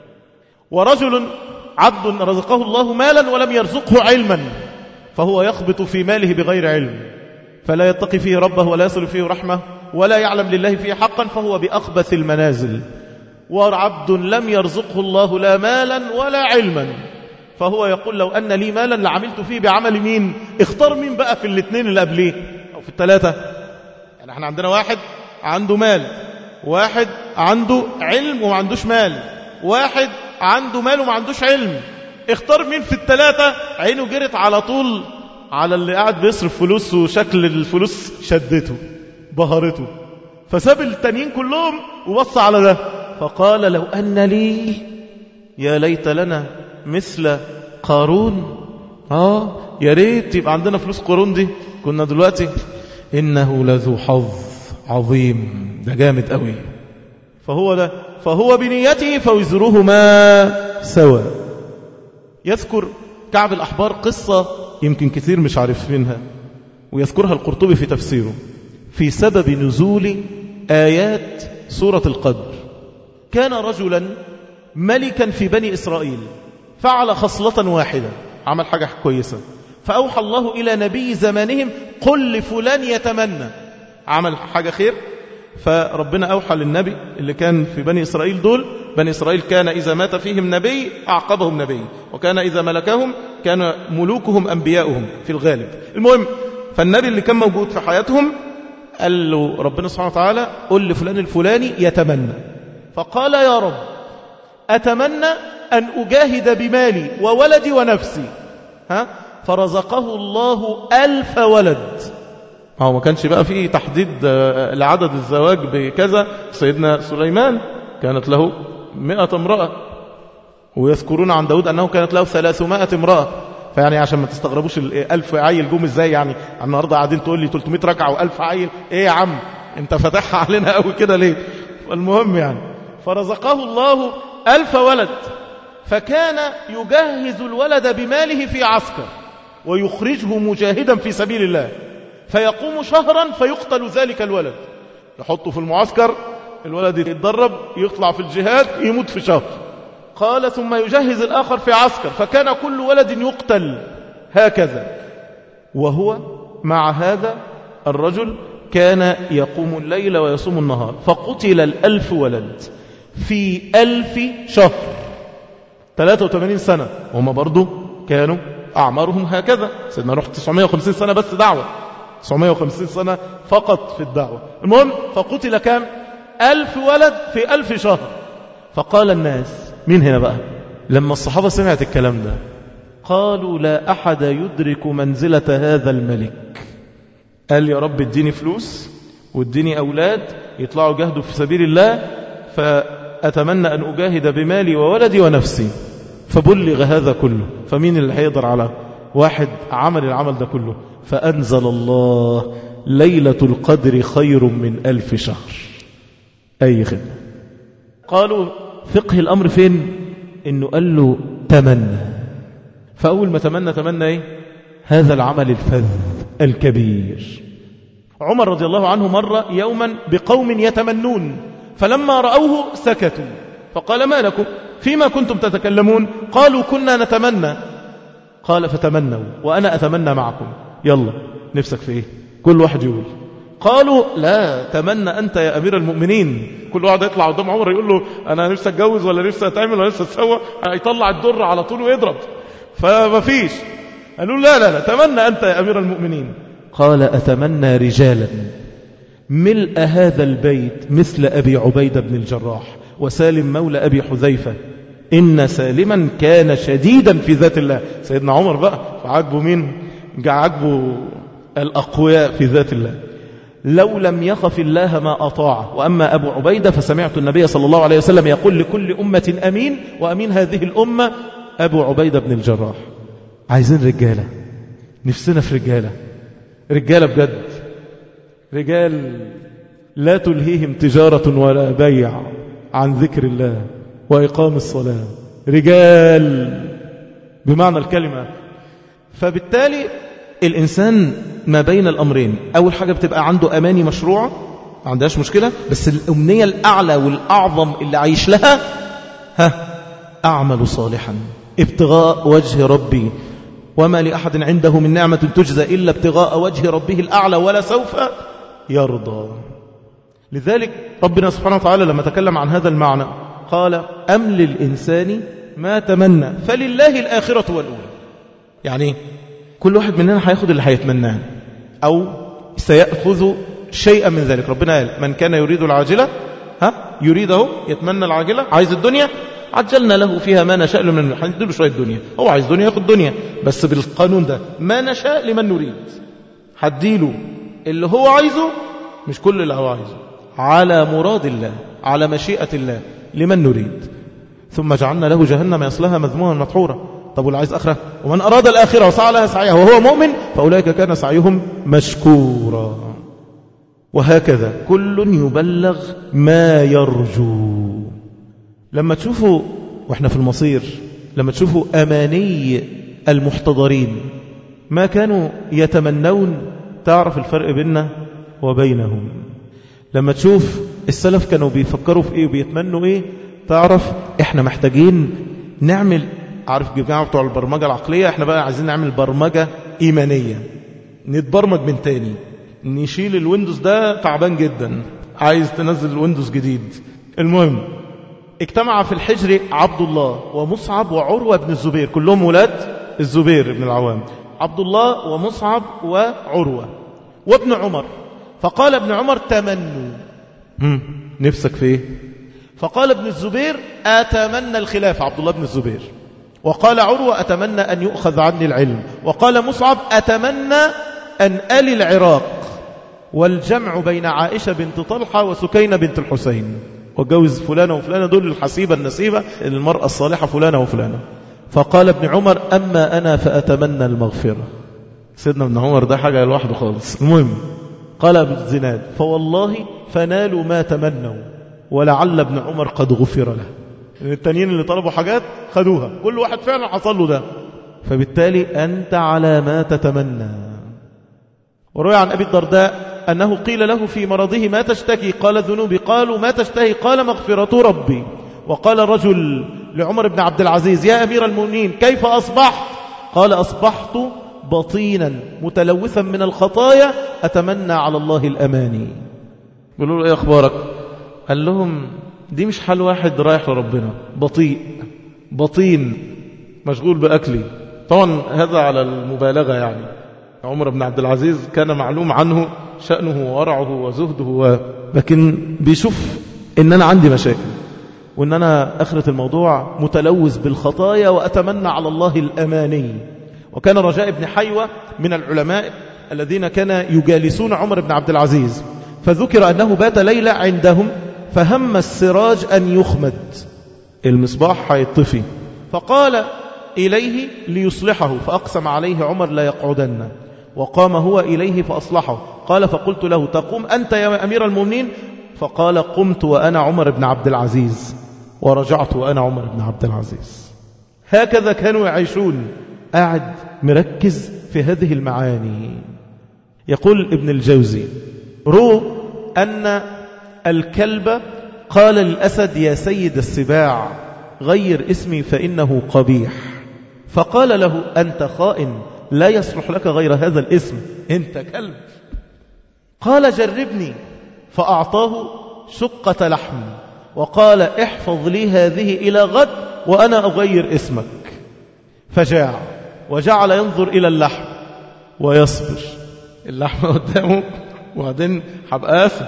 ورجل عبد رزقه الله مالا ولم يرزقه علما فهو يخبط في ماله بغير علم فلا يتقي فيه ربه ولا يصل فيه رحمه ولا يعلم لله فيه حقا فهو بأخبث المنازل. وعبد لم يرزقه الله لا مالا ولا علما فهو يقول لو أن لي مالا لعملت فيه بعمل مين؟ اختار مين بقى في الاثنين اللي قبليه أو في الثلاثة؟ يعني احنا عندنا واحد عنده مال، واحد عنده علم وما عندوش مال، واحد عنده مال وما عندوش علم. اختار مين في الثلاثة؟ عينه جرت على طول على اللي قاعد بيصرف فلوس وشكل الفلوس شدته بهرته، فساب التانيين كلهم وبص على ده فقال لو أن لي، يا ليت لنا مثل قارون. آه يا ريت يبقى عندنا فلوس قارون دي، كنا دلوقتي إنه لذو حظ عظيم، ده جامد قوي. فهو ده، فهو بنيته فوزرهما سوا. يذكر كعب الأحبار قصة يمكن كثير مش عارفينها، ويذكرها القرطبي في تفسيره في سبب نزول آيات سورة القدر. كان رجلا ملكا في بني إسرائيل فعل خصلة واحدة، عمل حاجة كويسة، فأوحى الله إلى نبي زمانهم قل لفلان يتمنى، عمل حاجة خير، فربنا أوحى للنبي اللي كان في بني إسرائيل دول بني إسرائيل كان إذا مات فيهم نبي أعقبهم نبي، وكان إذا ملكهم كان ملوكهم أنبياؤهم في الغالب. المهم، فالنبي اللي كان موجود في حياتهم قال له ربنا سبحانه وتعالى قل لفلان الفلاني يتمنى، فقال يا رب أتمنى أن أجاهد بمالي وولدي ونفسي، ها؟ فرزقه الله ألف ولد. هو ما كانش بقى فيه تحديد لعدد الزواج بكذا. سيدنا سليمان كانت له مئة امرأة، ويذكرون عن داود أنه كانت له ثلاثمائة امرأة. فيعني عشان ما تستغربوش الألف عيل جوم ازاي، يعني النهاردة قاعدين تقول لي ثلاثمائة ركعة وألف عيل، ايه يا عم انت فتحها علينا قوي كده ليه؟ المهم يعني فرزقه الله ألف ولد، فكان يجهز الولد بماله في عسكر ويخرجه مجاهدا في سبيل الله، فيقوم شهرا فيقتل ذلك الولد، يحطه في المعسكر، الولد يتدرب يطلع في الجهاد يموت في شهر. قال ثم يجهز الآخر في عسكر، فكان كل ولد يقتل هكذا. وهو مع هذا الرجل كان يقوم الليل ويصوم النهار، فقتل الألف ولد في ألف شهر، ثلاثة وثمانين سنة. وهم برضو كانوا أعمارهم هكذا. سيدنا نوح تسعمائة وخمسين سنة بس دعوة، تسعمائة وخمسين سنة فقط في الدعوة. المهم فقتل كام؟ ألف ولد في ألف شهر. فقال الناس، مين هنا بقى لما الصحابة سمعت الكلام ده؟ قالوا لا أحد يدرك منزلة هذا الملك. قال يا رب اديني فلوس واديني أولاد يطلعوا جهدوا في سبيل الله، فأتمنى أن أجاهد بمالي وولدي ونفسي. فبلغ هذا كله، فمين اللي هيقدر على واحد عمل العمل ده كله؟ فأنزل الله ليلة القدر خير من ألف شهر. أي خدمة. قالوا فقه الأمر فين؟ إنه قال له تمنى، فأول ما تمنى تمنى إيه؟ هذا العمل الفذ الكبير. عمر رضي الله عنه مر يوما بقوم يتمنون، فلما رأوه سكتوا، فقال ما لكم فيما كنتم تتكلمون؟ قالوا كنا نتمنى. قال فتمنوا وأنا أتمنى معكم، يلا نفسك في إيه؟ كل واحد يقول. قالوا لا تمنى أنت يا أمير المؤمنين. كل واحد يطلع قدام عمر يقول له أنا نفسي أتجوز ولا نفسي أتعمل ولا نفسي أتسوى، يطلع الدر على طول ويضرب، فما فيش. قالوا لا لا لا تمنى أنت يا أمير المؤمنين. قال أتمنى رجالا ملء هذا البيت مثل أبي عبيدة بن الجراح وسالم مولى أبي حذيفة، إن سالما كان شديدا في ذات الله. سيدنا عمر بقى فعجبه مين؟ عجبه الأقوياء في ذات الله. لو لم يخف الله ما أطاعه. وأما أبو عبيدة فسمعت النبي صلى الله عليه وسلم يقول لكل أمة أمين، وأمين هذه الأمة أبو عبيدة بن الجراح. عايزين رجالة، نفسنا في رجالة، رجالة بجد، رجال لا تلهيهم تجارة ولا بيع عن ذكر الله وإقام الصلاة، رجال بمعنى الكلمة. فبالتالي الإنسان ما بين الأمرين، أول حاجة بتبقى عنده أماني مشروعة ما عندهاش مشكلة، بس الأمنية الأعلى والأعظم اللي عايش لها ها أعمل صالحا ابتغاء وجه ربي وما لأحد عنده من نعمة تجزى إلا ابتغاء وجه ربه الأعلى ولا سوف يرضى. لذلك ربنا سبحانه وتعالى لما تكلم عن هذا المعنى قال أم للإنسان ما تمنى فلله الآخرة والأولى. يعني كل واحد مننا هياخد اللي هيتمناه أو سيأخذ شيئا من ذلك. ربنا قال من كان يريد العاجلة ها يريده يتمنى العاجلة، عايز الدنيا عجلنا له فيها ما نشاء لمن هنديله شوية دنيا، هو عايز دنيا ياخد دنيا، بس بالقانون ده ما نشاء لمن نريد، هديله اللي هو عايزه مش كل اللي هو عايزه، على مراد الله على مشيئة الله لمن نريد. ثم جعلنا له جهنم يصلها مذموما مدحورا. طب واللي عايز آخرة ومن أراد الآخرة وسعى لها سعيها وهو مؤمن فأولئك كان سعيهم مشكورا. وهكذا كل يبلغ ما يرجو. لما تشوفوا وإحنا في المصير، لما تشوفوا أماني المحتضرين ما كانوا يتمنون، تعرف الفرق بيننا وبينهم. لما تشوف السلف كانوا بيفكروا في إيه وبيتمنوا إيه، تعرف إحنا محتاجين نعمل، عارف جماعة بتوع البرمجة العقلية، إحنا بقى عايزين نعمل برمجة إيمانية، نتبرمج من تاني، نشيل الويندوز ده تعبان جدا عايز تنزل الويندوز جديد. المهم اجتمع في الحجر عبد الله ومصعب وعروة بن الزبير، كلهم ولاد الزبير بن العوام، عبد الله ومصعب وعروة وابن عمر. فقال ابن عمر تمنوا، نفسك في ايه؟ فقال ابن الزبير أتمنى الخلافة، عبد الله بن الزبير. وقال عروة أتمنى أن يؤخذ عني العلم. وقال مصعب أتمنى أن ألي العراق والجمع بين عائشة بنت طلحة وسكينة بنت الحسين، وجوز فلانة وفلانة، دول الحسيبة النسيبة المرأة الصالحة فلانة وفلانة. فقال ابن عمر أما أنا فأتمنى المغفرة. سيدنا ابن عمر ده حاجة لوحده خالص. المهم قال ابن الزناد فوالله فنالوا ما تمنوا ولعل ابن عمر قد غفر له. التانيين اللي طلبوا حاجات خدوها، كل واحد فعلا حصل له ده، فبالتالي أنت على ما تتمنى. وروي عن أبي الدرداء أنه قيل له في مرضه ما تشتكي؟ قال ذنوبي. قالوا ما تشتهي؟ قال مغفرة ربي. وقال رجل لعمر بن عبد العزيز يا أمير المؤمنين كيف أصبحت؟ قال أصبحت بطينا متلوثا من الخطايا أتمنى على الله الأماني. قالوا له إيه أخبارك؟ قال لهم دي مش حال واحد رايح لربنا، بطيء بطين مشغول بأكلي. طبعا هذا على المبالغة، يعني عمر بن عبد العزيز كان معلوم عنه شأنه وورعه وزهده و... لكن بيشوف إن أنا عندي مشاكل، وإن أنا آخرة الموضوع متلوث بالخطايا وأتمنى على الله الأماني. وكان رجاء بن حيوة من العلماء الذين كان يجالسون عمر بن عبد العزيز، فذكر أنه بات ليلة عندهم فهم السراج أن يخمد، المصباح هيطفي، فقال إليه ليصلحه، فأقسم عليه عمر لا يقعدن، وقام هو إليه فأصلحه. قال فقلت له تقوم أنت يا أمير المؤمنين؟ فقال قمت وأنا عمر بن عبد العزيز ورجعت وأنا عمر بن عبد العزيز. هكذا كانوا يعيشون، قاعد مركز في هذه المعاني. يقول ابن الجوزي رو أن الكلب قال للأسد يا سيد السباع غير اسمي فإنه قبيح، فقال له أنت خائن لا يصلح لك غير هذا الاسم، أنت كلب. قال جربني، فأعطاه شقة لحم وقال احفظ لي هذه إلى غد وأنا أغير اسمك. فجاع وجعل ينظر إلى اللحم ويصبر، اللحم قدامه وبعدين حبقى أسد.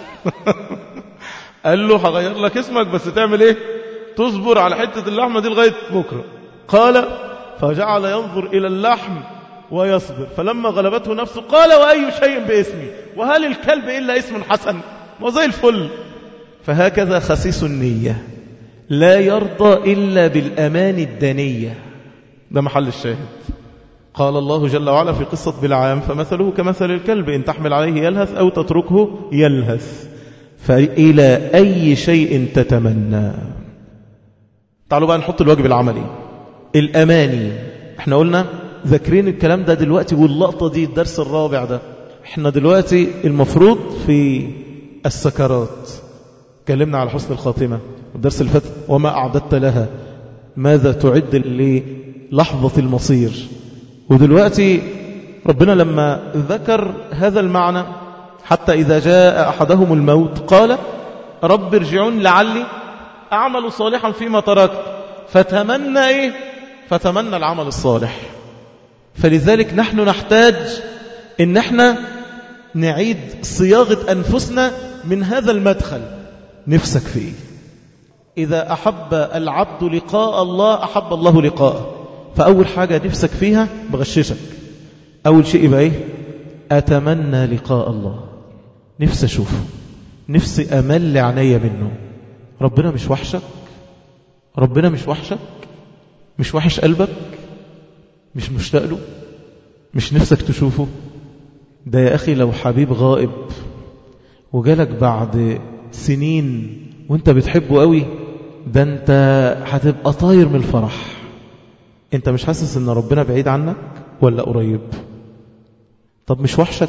قال له هغير لك اسمك بس تعمل ايه؟ تصبر على حتة اللحمة دي لغاية بكرة. قال فجعل ينظر إلى اللحم ويصبر، فلما غلبته نفسه قال وأي شيء باسمي، وهل الكلب إلا اسم حسن؟ وزي الفل. فهكذا خسيس النية لا يرضى إلا بالأمان الدنية. ده محل الشاهد. قال الله جل وعلا في قصة بلعام فمثله كمثل الكلب إن تحمل عليه يلهث أو تتركه يلهث. فإلى أي شيء تتمنى؟ تعالوا بقى نحط الواجب العملي. الأماني، احنا قلنا ذاكرين الكلام ده دلوقتي، واللقطة دي الدرس الرابع ده. احنا دلوقتي المفروض في السكرات، اتكلمنا على حسن الخاتمة، والدرس اللي فات وما أعددت لها، ماذا تعد للحظة المصير. ودلوقتي ربنا لما ذكر هذا المعنى حتى إذا جاء أحدهم الموت قال رب ارجعون لعلي أعمل صالحا فيما تركت، فتمنى إيه؟ فتمنى العمل الصالح. فلذلك نحن نحتاج إن احنا نعيد صياغة أنفسنا من هذا المدخل. نفسك فيه؟ إذا أحب العبد لقاء الله أحب الله لقاءه. فأول حاجة نفسك فيها بغششك، أول شيء يبقى إيه؟ أتمنى لقاء الله، نفسي أشوفه، نفسي أمل عناية منه. ربنا مش وحشك؟ ربنا مش وحشك؟ مش وحش قلبك؟ مش مشتاق له؟ مش نفسك تشوفه؟ ده يا أخي لو حبيب غائب وجالك بعد سنين وانت بتحبه قوي، ده انت هتبقى طاير من الفرح. انت مش حاسس ان ربنا بعيد عنك ولا قريب؟ طب مش وحشك؟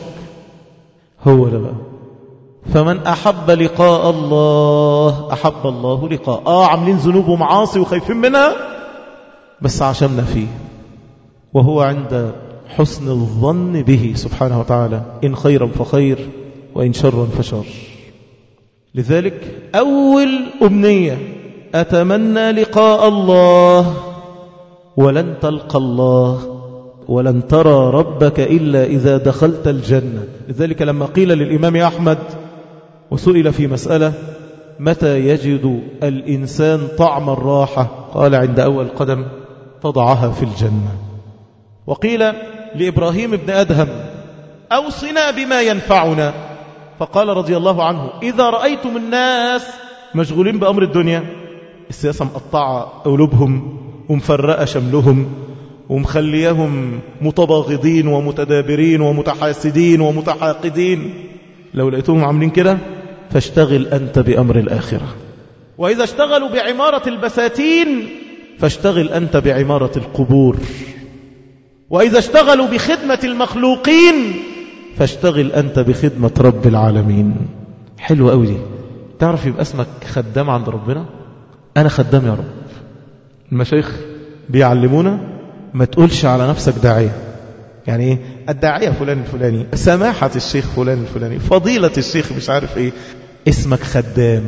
هو ده بقى. فمن أحب لقاء الله أحب الله لقاء. آه عاملين ذنوب ومعاصي وخايفين منها، بس عشمنا فيه، وهو عند حسن الظن به سبحانه وتعالى، إن خيرا فخير وإن شرا فشر. لذلك أول أمنية أتمنى لقاء الله ولن تلقى الله ولن ترى ربك إلا إذا دخلت الجنة. لذلك لما قيل للإمام أحمد وسئل في مسألة متى يجد الإنسان طعم الراحة، قال عند أول قدم تضعها في الجنة. وقيل لإبراهيم بن أدهم أوصنا بما ينفعنا، فقال رضي الله عنه إذا رأيتم الناس مشغولين بأمر الدنيا، السياسة مقطعة قلوبهم ومفرقة شملهم ومخليهم متباغضين ومتدابرين ومتحاسدين ومتحاقدين، لو لقيتهم عاملين كده فاشتغل أنت بأمر الآخرة. وإذا اشتغلوا بعمارة البساتين فاشتغل أنت بعمارة القبور. وإذا اشتغلوا بخدمة المخلوقين فاشتغل أنت بخدمة رب العالمين. حلوة قوي دي. تعرف يبقى اسمك خدام عند ربنا؟ أنا خدام يا رب. المشايخ بيعلمونا ما تقولش على نفسك داعية. يعني ايه الداعية فلان الفلاني، سماحة الشيخ فلان الفلاني، فضيلة الشيخ مش عارف ايه. اسمك خدام،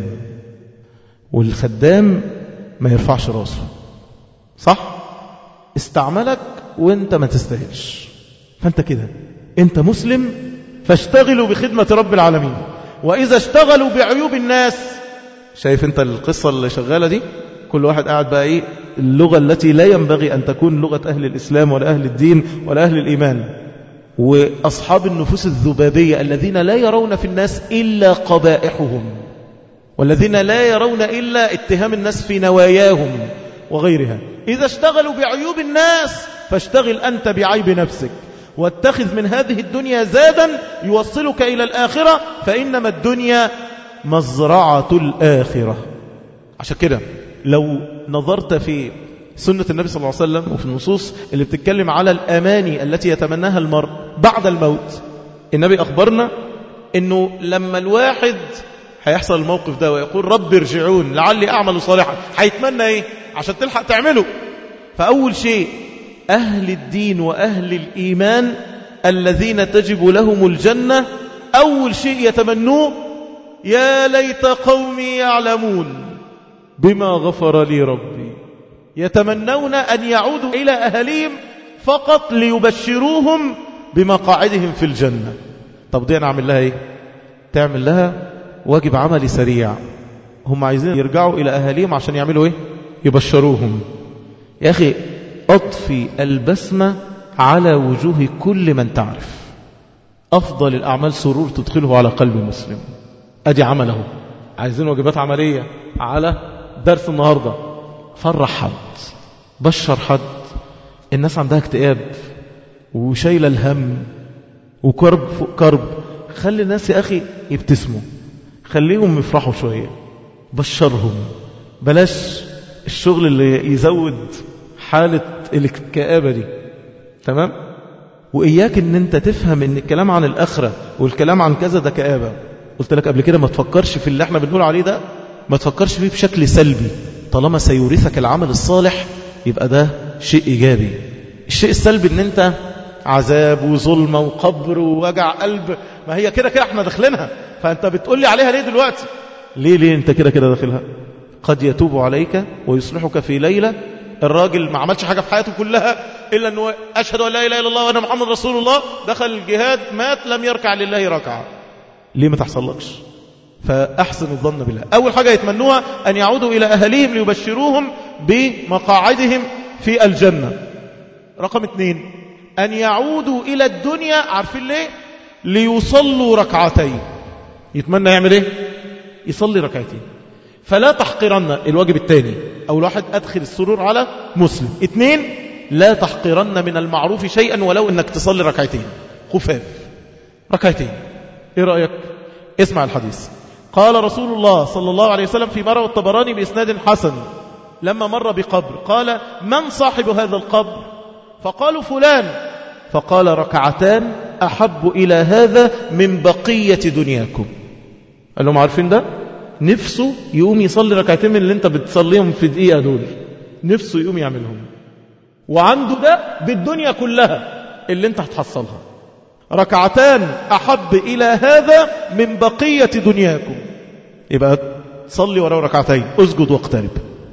والخدام ما يرفعش راسه، صح؟ استعملك وانت ما تستاهلش، فانت كده انت مسلم، فاشتغلوا بخدمة رب العالمين. واذا اشتغلوا بعيوب الناس، شايف انت القصة اللي شغالة دي، كل واحد قاعد بقى ايه اللغة التي لا ينبغي أن تكون لغة أهل الإسلام ولا أهل الدين ولا أهل الإيمان. وأصحاب النفوس الذبابية الذين لا يرون في الناس إلا قبائحهم، والذين لا يرون إلا اتهام الناس في نواياهم وغيرها. إذا اشتغلوا بعيوب الناس فاشتغل أنت بعيب نفسك، واتخذ من هذه الدنيا زادا يوصلك إلى الآخرة، فإنما الدنيا مزرعة الآخرة. عشان كده لو نظرت في سنة النبي صلى الله عليه وسلم وفي النصوص اللي بتتكلم على الأماني التي يتمناها المرء بعد الموت، النبي أخبرنا أنه لما الواحد هيحصل الموقف ده ويقول رب ارجعون لعلي أعمل صالحا، هيتمنى إيه عشان تلحق تعمله؟ فأول شيء أهل الدين وأهل الإيمان الذين تجب لهم الجنة، أول شيء يتمنوه يا ليت قومي يعلمون بما غفر لي ربي. يتمنون أن يعودوا إلى أهليهم فقط ليبشروهم بمقاعدهم في الجنة. طب دي أنا أعمل لها إيه؟ تعمل لها واجب عملي سريع. هم عايزين يرجعوا إلى أهليهم عشان يعملوا إيه؟ يبشروهم. يا أخي أطفي البسمة على وجوه كل من تعرف. أفضل الأعمال سرور تدخله على قلب مسلم. أدي عمله. عايزين واجبات عملية على درس النهاردة. فرح حد، بشر حد. الناس عندها اكتئاب وشايلة الهم وكرب فوق كرب. خلي الناس يا أخي يبتسموا، خليهم يفرحوا شوية، بشرهم. بلاش الشغل اللي يزود حالة الكآبة دي. تمام؟ وإياك ان انت تفهم ان الكلام عن الآخرة والكلام عن كذا ده كآبة. قلت لك قبل كده ما تفكرش في اللي احنا بنقول عليه ده، ما تفكرش فيه بشكل سلبي. طالما سيورثك العمل الصالح يبقى ده شيء إيجابي. الشيء السلبي ان انت عذاب وظلمة وقبر ووجع قلب، ما هي كده كده احنا داخلينها، فانت بتقول لي عليها ليه دلوقتي؟ ليه ليه انت كده كده داخلها؟ قد يتوب عليك ويصلحك في ليلة. الراجل ما عملش حاجة في حياته كلها إلا أنه أشهد أن لا إله إلا الله وأنا محمد رسول الله، دخل الجهاد مات لم يركع لله ركعة. ليه ما تحصلكش؟ فأحسن الظن بالله. أول حاجة يتمنوها أن يعودوا إلى أهليهم ليبشروهم بمقاعدهم في الجنة. رقم اثنين أن يعودوا إلى الدنيا، عارفين ليه؟ ليصلوا ركعتين. يتمنى يعمل إيه؟ يصلي ركعتين. فلا تحقرن، الواجب الثاني. أول واحد أدخل السرور على مسلم. اثنين لا تحقرن من المعروف شيئا ولو أنك تصلي ركعتين خفاف، ركعتين. إيه رأيك؟ اسمع الحديث. قال رسول الله صلى الله عليه وسلم في رواه الطبراني بإسناد حسن لما مر بقبر قال من صاحب هذا القبر؟ فقالوا فلان. فقال ركعتان أحب إلى هذا من بقية دنياكم. قال لهم عارفين ده؟ نفسه يقوم يصلي ركعتين من اللي انت بتصليهم في دقيقة دول، نفسه يقوم يعملهم، وعنده ده بالدنيا كلها اللي انت هتحصلها. ركعتان أحب إلى هذا من بقية دنياكم. يبقى صلي وراه ركعتين، اسجد واقترب.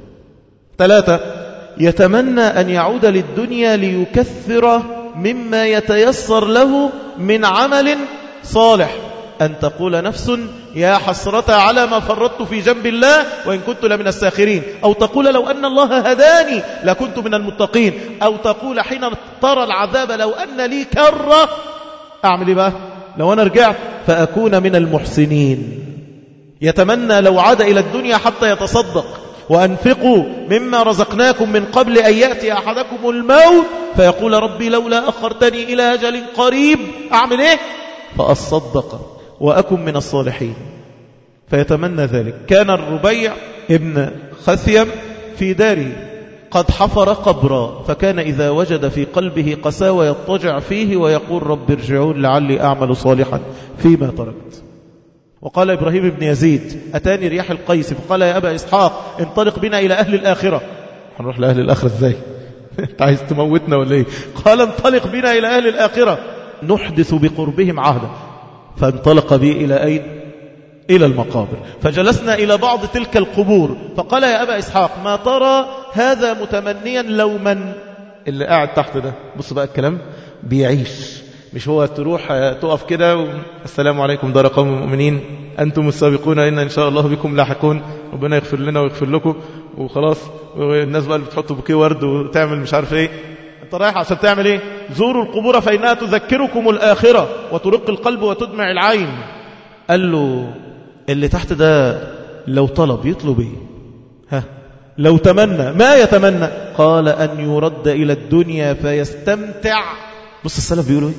ثلاثة، يتمنى أن يعود للدنيا ليكثر مما يتيسر له من عمل صالح. أن تقول نفس يا حسرة على ما فرطت في جنب الله وإن كنت لمن الساخرين، أو تقول لو أن الله هداني لكنت من المتقين، أو تقول حين ترى العذاب لو أن لي كرة أعمل بقى لو أنا رجعت فأكون من المحسنين. يتمنى لو عاد إلى الدنيا حتى يتصدق. وأنفقوا مما رزقناكم من قبل أن يأتي أحدكم الموت فيقول ربي لولا أخرتني إلى أجل قريب أعمل إيه؟ فأصدق وأكن من الصالحين. فيتمنى ذلك. كان الربيع ابن خثيم في داره قد حفر قبرا، فكان إذا وجد في قلبه قساوة يضطجع فيه ويقول رب ارجعون لعلي أعمل صالحا فيما تركت. وقال إبراهيم بن يزيد أتاني رياح القيس فقال يا أبا إسحاق انطلق بنا إلى أهل الآخرة. هنروح لأهل الآخرة إزاي؟ انت عايز تموتنا ولا ايه؟ قال انطلق بنا إلى أهل الآخرة نحدث بقربهم عهدا. فانطلق بي إلى أين؟ إلى المقابر. فجلسنا إلى بعض تلك القبور فقال يا أبا إسحاق ما ترى هذا متمنيا لو من اللي قاعد تحت ده. بص بقى الكلام بيعيش، مش هو تروح تقف كده و... السلام عليكم دار قوم المؤمنين أنتم السابقون إن إن شاء الله بكم لاحقون، ربنا يغفر لنا ويغفر لكم وخلاص. والناس بقى اللي بتحطوا بوكيه ورد وتعمل مش عارف ايه. انت رايح عشان تعمل ايه؟ زوروا القبور فإنها تذكركم الآخرة وترق القلب وتدمع العين. قال له اللي تحت ده لو طلب يطلب ايه؟ ها لو تمنى ما يتمنى؟ قال أن يرد إلى الدنيا فيستمتع. بص السلف بيقولوا ايه؟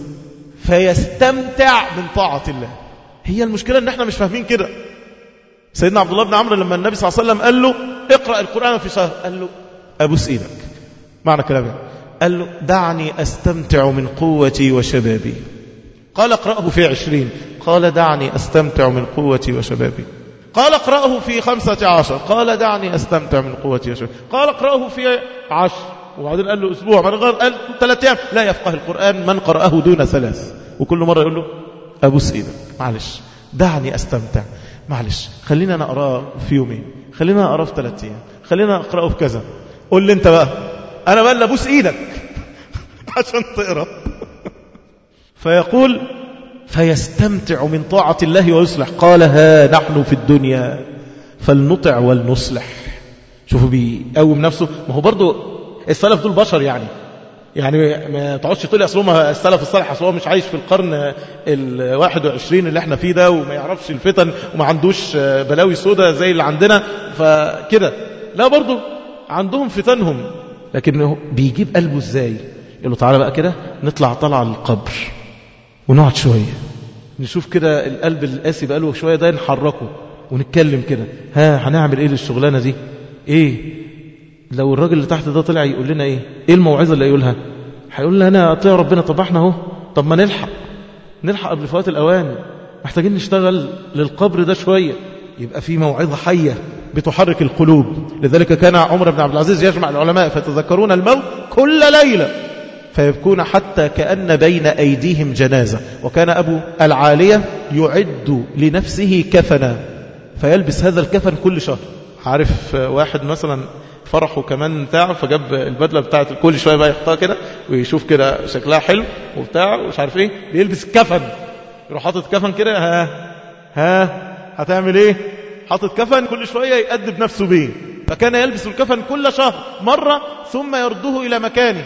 فيستمتع من طاعة الله. هي المشكلة ان احنا مش فاهمين كده. سيدنا عبد الله بن عمرو لما النبي صلى الله عليه وسلم قال له اقرأ القرآن في شهر قال له أبوس إيدك. معنى كلامه قال له دعني أستمتع من قوتي وشبابي. قال اقرأه في عشرين قال دعني أستمتع من قوتي وشبابي. قال اقرأه في خمسة عشر قال دعني أستمتع من قوتي وشبابي. قال اقرأه في عشر وبعدين قال له أسبوع بعدين قال ثلاث أيام. لا يفقه القرآن من قرأه دون ثلاث. وكل مرة يقول له أبوس إيدك معلش دعني أستمتع معلش خلينا نقرأه في يومين خلينا نقرأه في ثلاث أيام خلينا نقرأه في كذا. قول لي أنت بقى أنا بقى أبوس إيدك عشان تقرأ. فيقول فيستمتع من طاعة الله ويصلح. قال ها نحن في الدنيا فلنطع ولنصلح. شوفوا بيقوم نفسه. ما هو برضو السلف دول بشر يعني يعني ما تقعدش تقول أصلهم السلف الصالح أصلهم مش عايش في القرن الواحد وعشرين اللي احنا فيه ده وما يعرفش الفتن وما عندوش بلاوي سودة زي اللي عندنا فكده. لا برضو عندهم فتنهم لكنه بيجيب قلبه ازاي؟ يقول له تعالى بقى كده نطلع طلع القبر ونقعد شوية نشوف كده القلب القاسي بقاله شوية ده نحركه ونتكلم كده. ها هنعمل ايه للشغلانة دي؟ ايه لو الراجل اللي تحت ده طلع يقول لنا ايه؟ ايه الموعظة اللي يقولها؟ هيقول لنا اطيع ربنا. طب احنا اهو طب ما نلحق نلحق قبل فوات الاوان. محتاجين نشتغل للقبر ده شوية. يبقى في موعظة حية بتحرك القلوب. لذلك كان عمر بن عبد العزيز يجمع العلماء فتذكرون الموت كل ليلة فيبكون حتى كأن بين أيديهم جنازة. وكان أبو العالية يعد لنفسه كفنا فيلبس هذا الكفن كل شهر. عارف واحد مثلا فرحه كمان بتاع فجاب البدلة بتاعت كل شوية بقى يحطها كده ويشوف كده شكلها حلو وبتاع ومش عارف ايه بيلبس كفن يروح حاطط كفن كده. ها ها هتعمل ايه؟ حاطط كفن كل شوية يأدب نفسه بيه. فكان يلبس الكفن كل شهر مرة ثم يرده إلى مكانه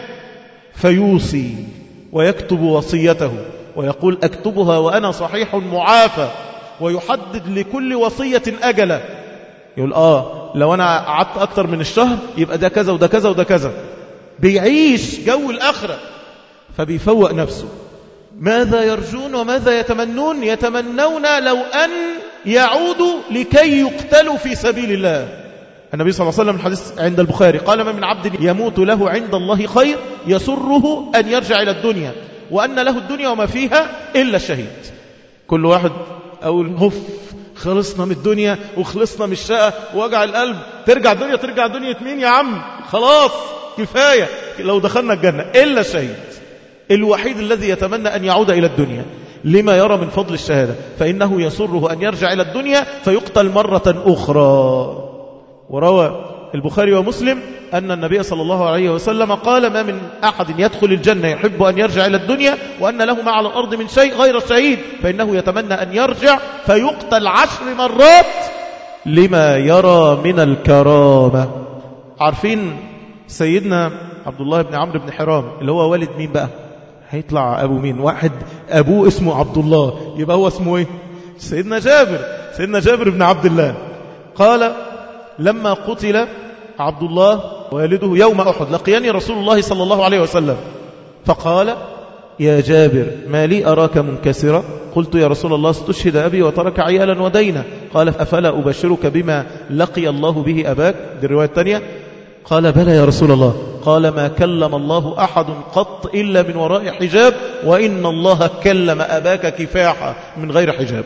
فيوصي ويكتب وصيته ويقول أكتبها وأنا صحيح معافى ويحدد لكل وصية أجلا. يقول آه لو أنا قعدت أكتر من الشهر يبقى ده كذا وده كذا وده كذا. بيعيش جو الآخرة فبيفوق نفسه. ماذا يرجون وماذا يتمنون؟ يتمنون لو أن يعودوا لكي يقتلوا في سبيل الله. النبي صلى الله عليه وسلم الحديث عند البخاري قال ما من عبد يموت له عند الله خير يسره أن يرجع إلى الدنيا وأن له الدنيا وما فيها إلا الشهيد. كل واحد أقول هف خلصنا من الدنيا وخلصنا من الشقة ووجع القلب. ترجع الدنيا ترجع دنيا مين يا عم؟ خلاص كفاية لو دخلنا الجنة. إلا الشهيد الوحيد الذي يتمنى أن يعود إلى الدنيا لما يرى من فضل الشهادة فإنه يسره أن يرجع إلى الدنيا فيقتل مرة أخرى. وروى البخاري ومسلم أن النبي صلى الله عليه وسلم قال ما من أحد يدخل الجنة يحب أن يرجع إلى الدنيا وأن له ما على الأرض من شيء غير الشهيد فإنه يتمنى أن يرجع فيقتل عشر مرات لما يرى من الكرامة. عارفين سيدنا عبد الله بن عمرو بن حرام اللي هو والد مين بقى؟ هيطلع أبو مين؟ واحد أبوه اسمه عبد الله، يبقى هو اسمه إيه؟ سيدنا جابر، سيدنا جابر بن عبد الله. قال لما قتل عبد الله والده يوم أحد لقيني رسول الله صلى الله عليه وسلم فقال يا جابر ما لي أراك منكسرا؟ قلت يا رسول الله استشهد أبي وترك عيالا ودينا. قال أفلا أبشرك بما لقي الله به أباك؟ دي الرواية الثانية. قال بلى يا رسول الله. قال ما كلم الله أحد قط إلا من وراء حجاب وإن الله كلم أباك كفاحا من غير حجاب.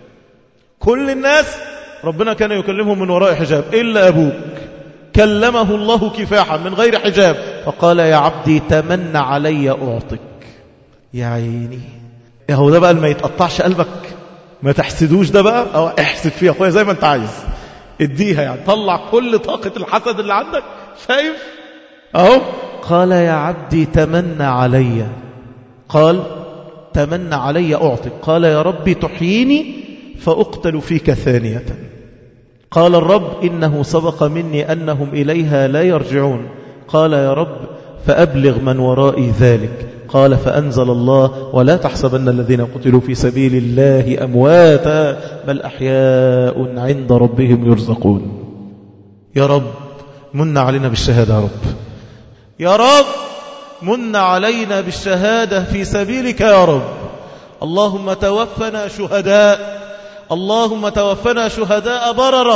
كل الناس ربنا كان يكلمهم من وراء حجاب إلا أبوك كلمه الله كفاحا من غير حجاب. فقال يا عبدي تمنى علي أعطك. يا عيني يا هو ده بقى ما يتقطعش قلبك، ما تحسدوش ده بقى، أو احسد فيها أخويا زي ما انت عايز اديها، يعني طلع كل طاقة الحسد اللي عندك. شايف اهو. قال يا عبدي تمنى علي. قال تمنى علي أعطك. قال يا ربي تحييني فأقتل فيك ثانية. قال الرب إنه سبق مني أنهم إليها لا يرجعون. قال يا رب فأبلغ من ورائي ذلك. قال فأنزل الله ولا تحسبن الذين قتلوا في سبيل الله أمواتا بل أحياء عند ربهم يرزقون. يا رب من علينا بالشهادة، يا رب يا رب من علينا بالشهادة في سبيلك يا رب. اللهم توفنا شهداء، اللهم توفنا شهداء بررة،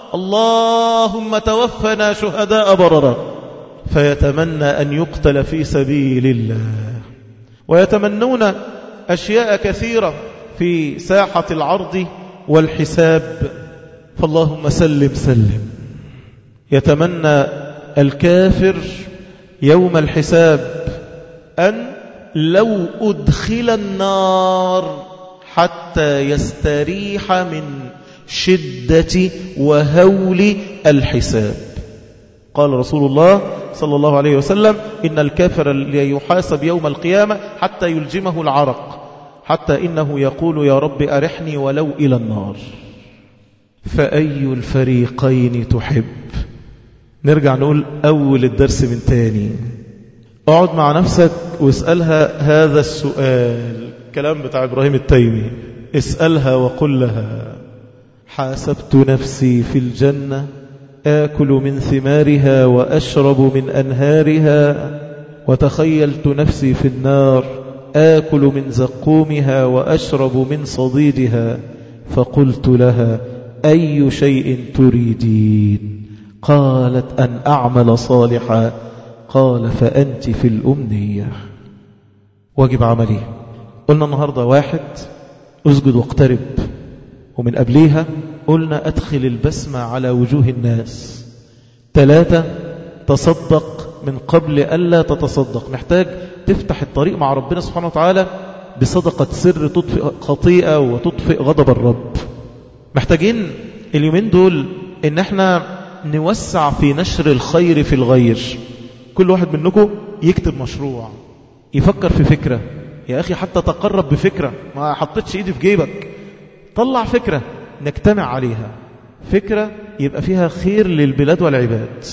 اللهم توفنا شهداء بررة. فيتمنى أن يقتل في سبيل الله، ويتمنون أشياء كثيرة في ساحة العرض والحساب. فاللهم سلم سلم. يتمنى الكافر يوم الحساب أن لو أدخل النار حتى يستريح من شدة وهول الحساب. قال رسول الله صلى الله عليه وسلم إن الكافر اللي يحاسب يوم القيامة حتى يلجمه العرق، حتى إنه يقول يا رب أرحني ولو إلى النار. فأي الفريقين تحب؟ نرجع نقول أول الدرس من تاني. اقعد مع نفسك واسألها هذا السؤال، كلام بتاع إبراهيم التيمي. اسألها وقل لها حاسبت نفسي في الجنة آكل من ثمارها وأشرب من أنهارها، وتخيلت نفسي في النار آكل من زقومها وأشرب من صديدها. فقلت لها أي شيء تريدين؟ قالت أن أعمل صالحا. قال فأنت في الأمنية. واجب عملي. قلنا النهاردة واحد أسجد واقترب، ومن قبليها قلنا أدخل البسمة على وجوه الناس. ثلاثة تصدق من قبل ألا تتصدق. محتاج تفتح الطريق مع ربنا سبحانه وتعالى بصدقة سر تطفئ خطيئة وتطفئ غضب الرب. محتاجين اليومين دول إن احنا نوسع في نشر الخير في الغير. كل واحد منكم يكتب مشروع، يفكر في فكرة. يا أخي حتى تقرب بفكرة، ما حطيتش إيدي في جيبك، طلع فكرة نجتمع عليها، فكرة يبقى فيها خير للبلاد والعباد.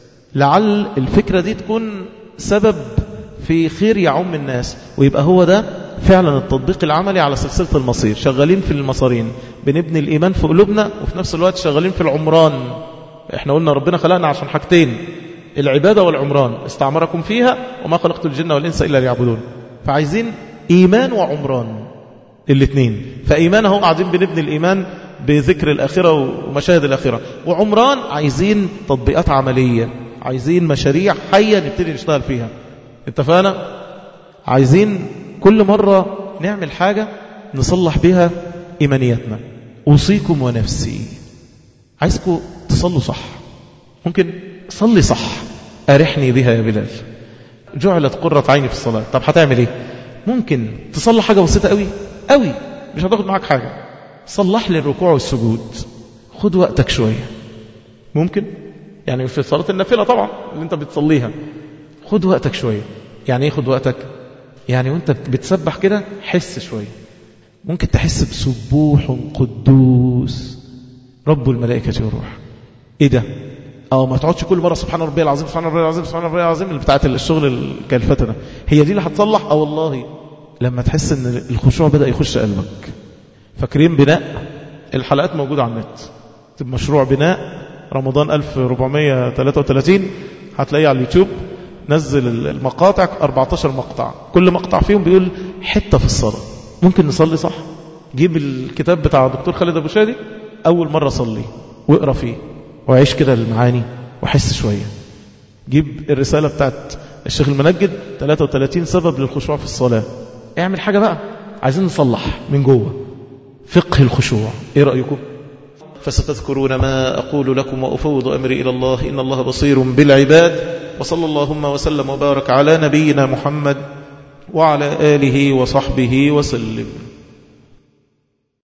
لعل الفكرة دي تكون سبب في خير يعم الناس، ويبقى هو ده فعلا التطبيق العملي على سلسلة المصير. شغالين في المصارين، بنبني الإيمان في قلوبنا، وفي نفس الوقت شغالين في العمران. احنا قلنا ربنا خلقنا عشان حاجتين، العبادة والعمران. استعمركم فيها وما خلقت الجن والإنس إلا ليعبدون. فعايزين إيمان وعمران الاثنين. فإيمان هم قاعدين بنبني الإيمان بذكر الآخرة ومشاهد الآخرة، وعمران عايزين تطبيقات عملية، عايزين مشاريع حية نبتدي نشتغل فيها. اتفقنا؟ عايزين كل مرة نعمل حاجة نصلح بها إيمانياتنا. أوصيكم ونفسي، عايزكم تصلوا صح. ممكن صلي صح. أرحني بها يا بلال، جعلت قرة عيني في الصلاة. طب هتعمل ايه؟ ممكن تصلح حاجة بسيطة قوي قوي، مش هتاخد معاك حاجة. صلح لي الركوع والسجود، خد وقتك شوية. ممكن يعني في صلاة النافلة طبعا اللي انت بتصليها، خد وقتك شوية. يعني ايه خد وقتك؟ يعني وانت بتسبح كده حس شوية، ممكن تحس بسبوح قدوس رب الملائكة والروح. ايه ده؟ اه ما تقعدش كل مرة سبحان ربي العظيم سبحان ربي العظيم سبحان ربي العظيم اللي بتاعت الشغل الكلفتة ده. هي دي اللي هتصلح؟ اه والله لما تحس ان الخشوع بدأ يخش قلبك. فاكرين بناء؟ الحلقات موجودة على النت، مشروع بناء رمضان ألف وأربعمائة وثلاثة وثلاثين، هتلاقيه على اليوتيوب، نزل المقاطع أربعتاشر مقطع، كل مقطع فيهم بيقول حتة في الصلاة ممكن نصلي صح. جيب الكتاب بتاع الدكتور خالد أبو شادي أول مرة صلي واقرأ فيه وعيش كده المعاني وحس شوية. جيب الرسالة بتاعت الشيخ المنجد ثلاثة وثلاثين سبب للخشوع في الصلاة، اعمل حاجة بقى، عايزين نصلح من جوه فقه الخشوع. ايه رأيكم؟ فستذكرون ما أقول لكم وأفوض أمري إلى الله إن الله بصير بالعباد. وصلى اللهم وسلم وبارك على نبينا محمد وعلى آله وصحبه وسلم.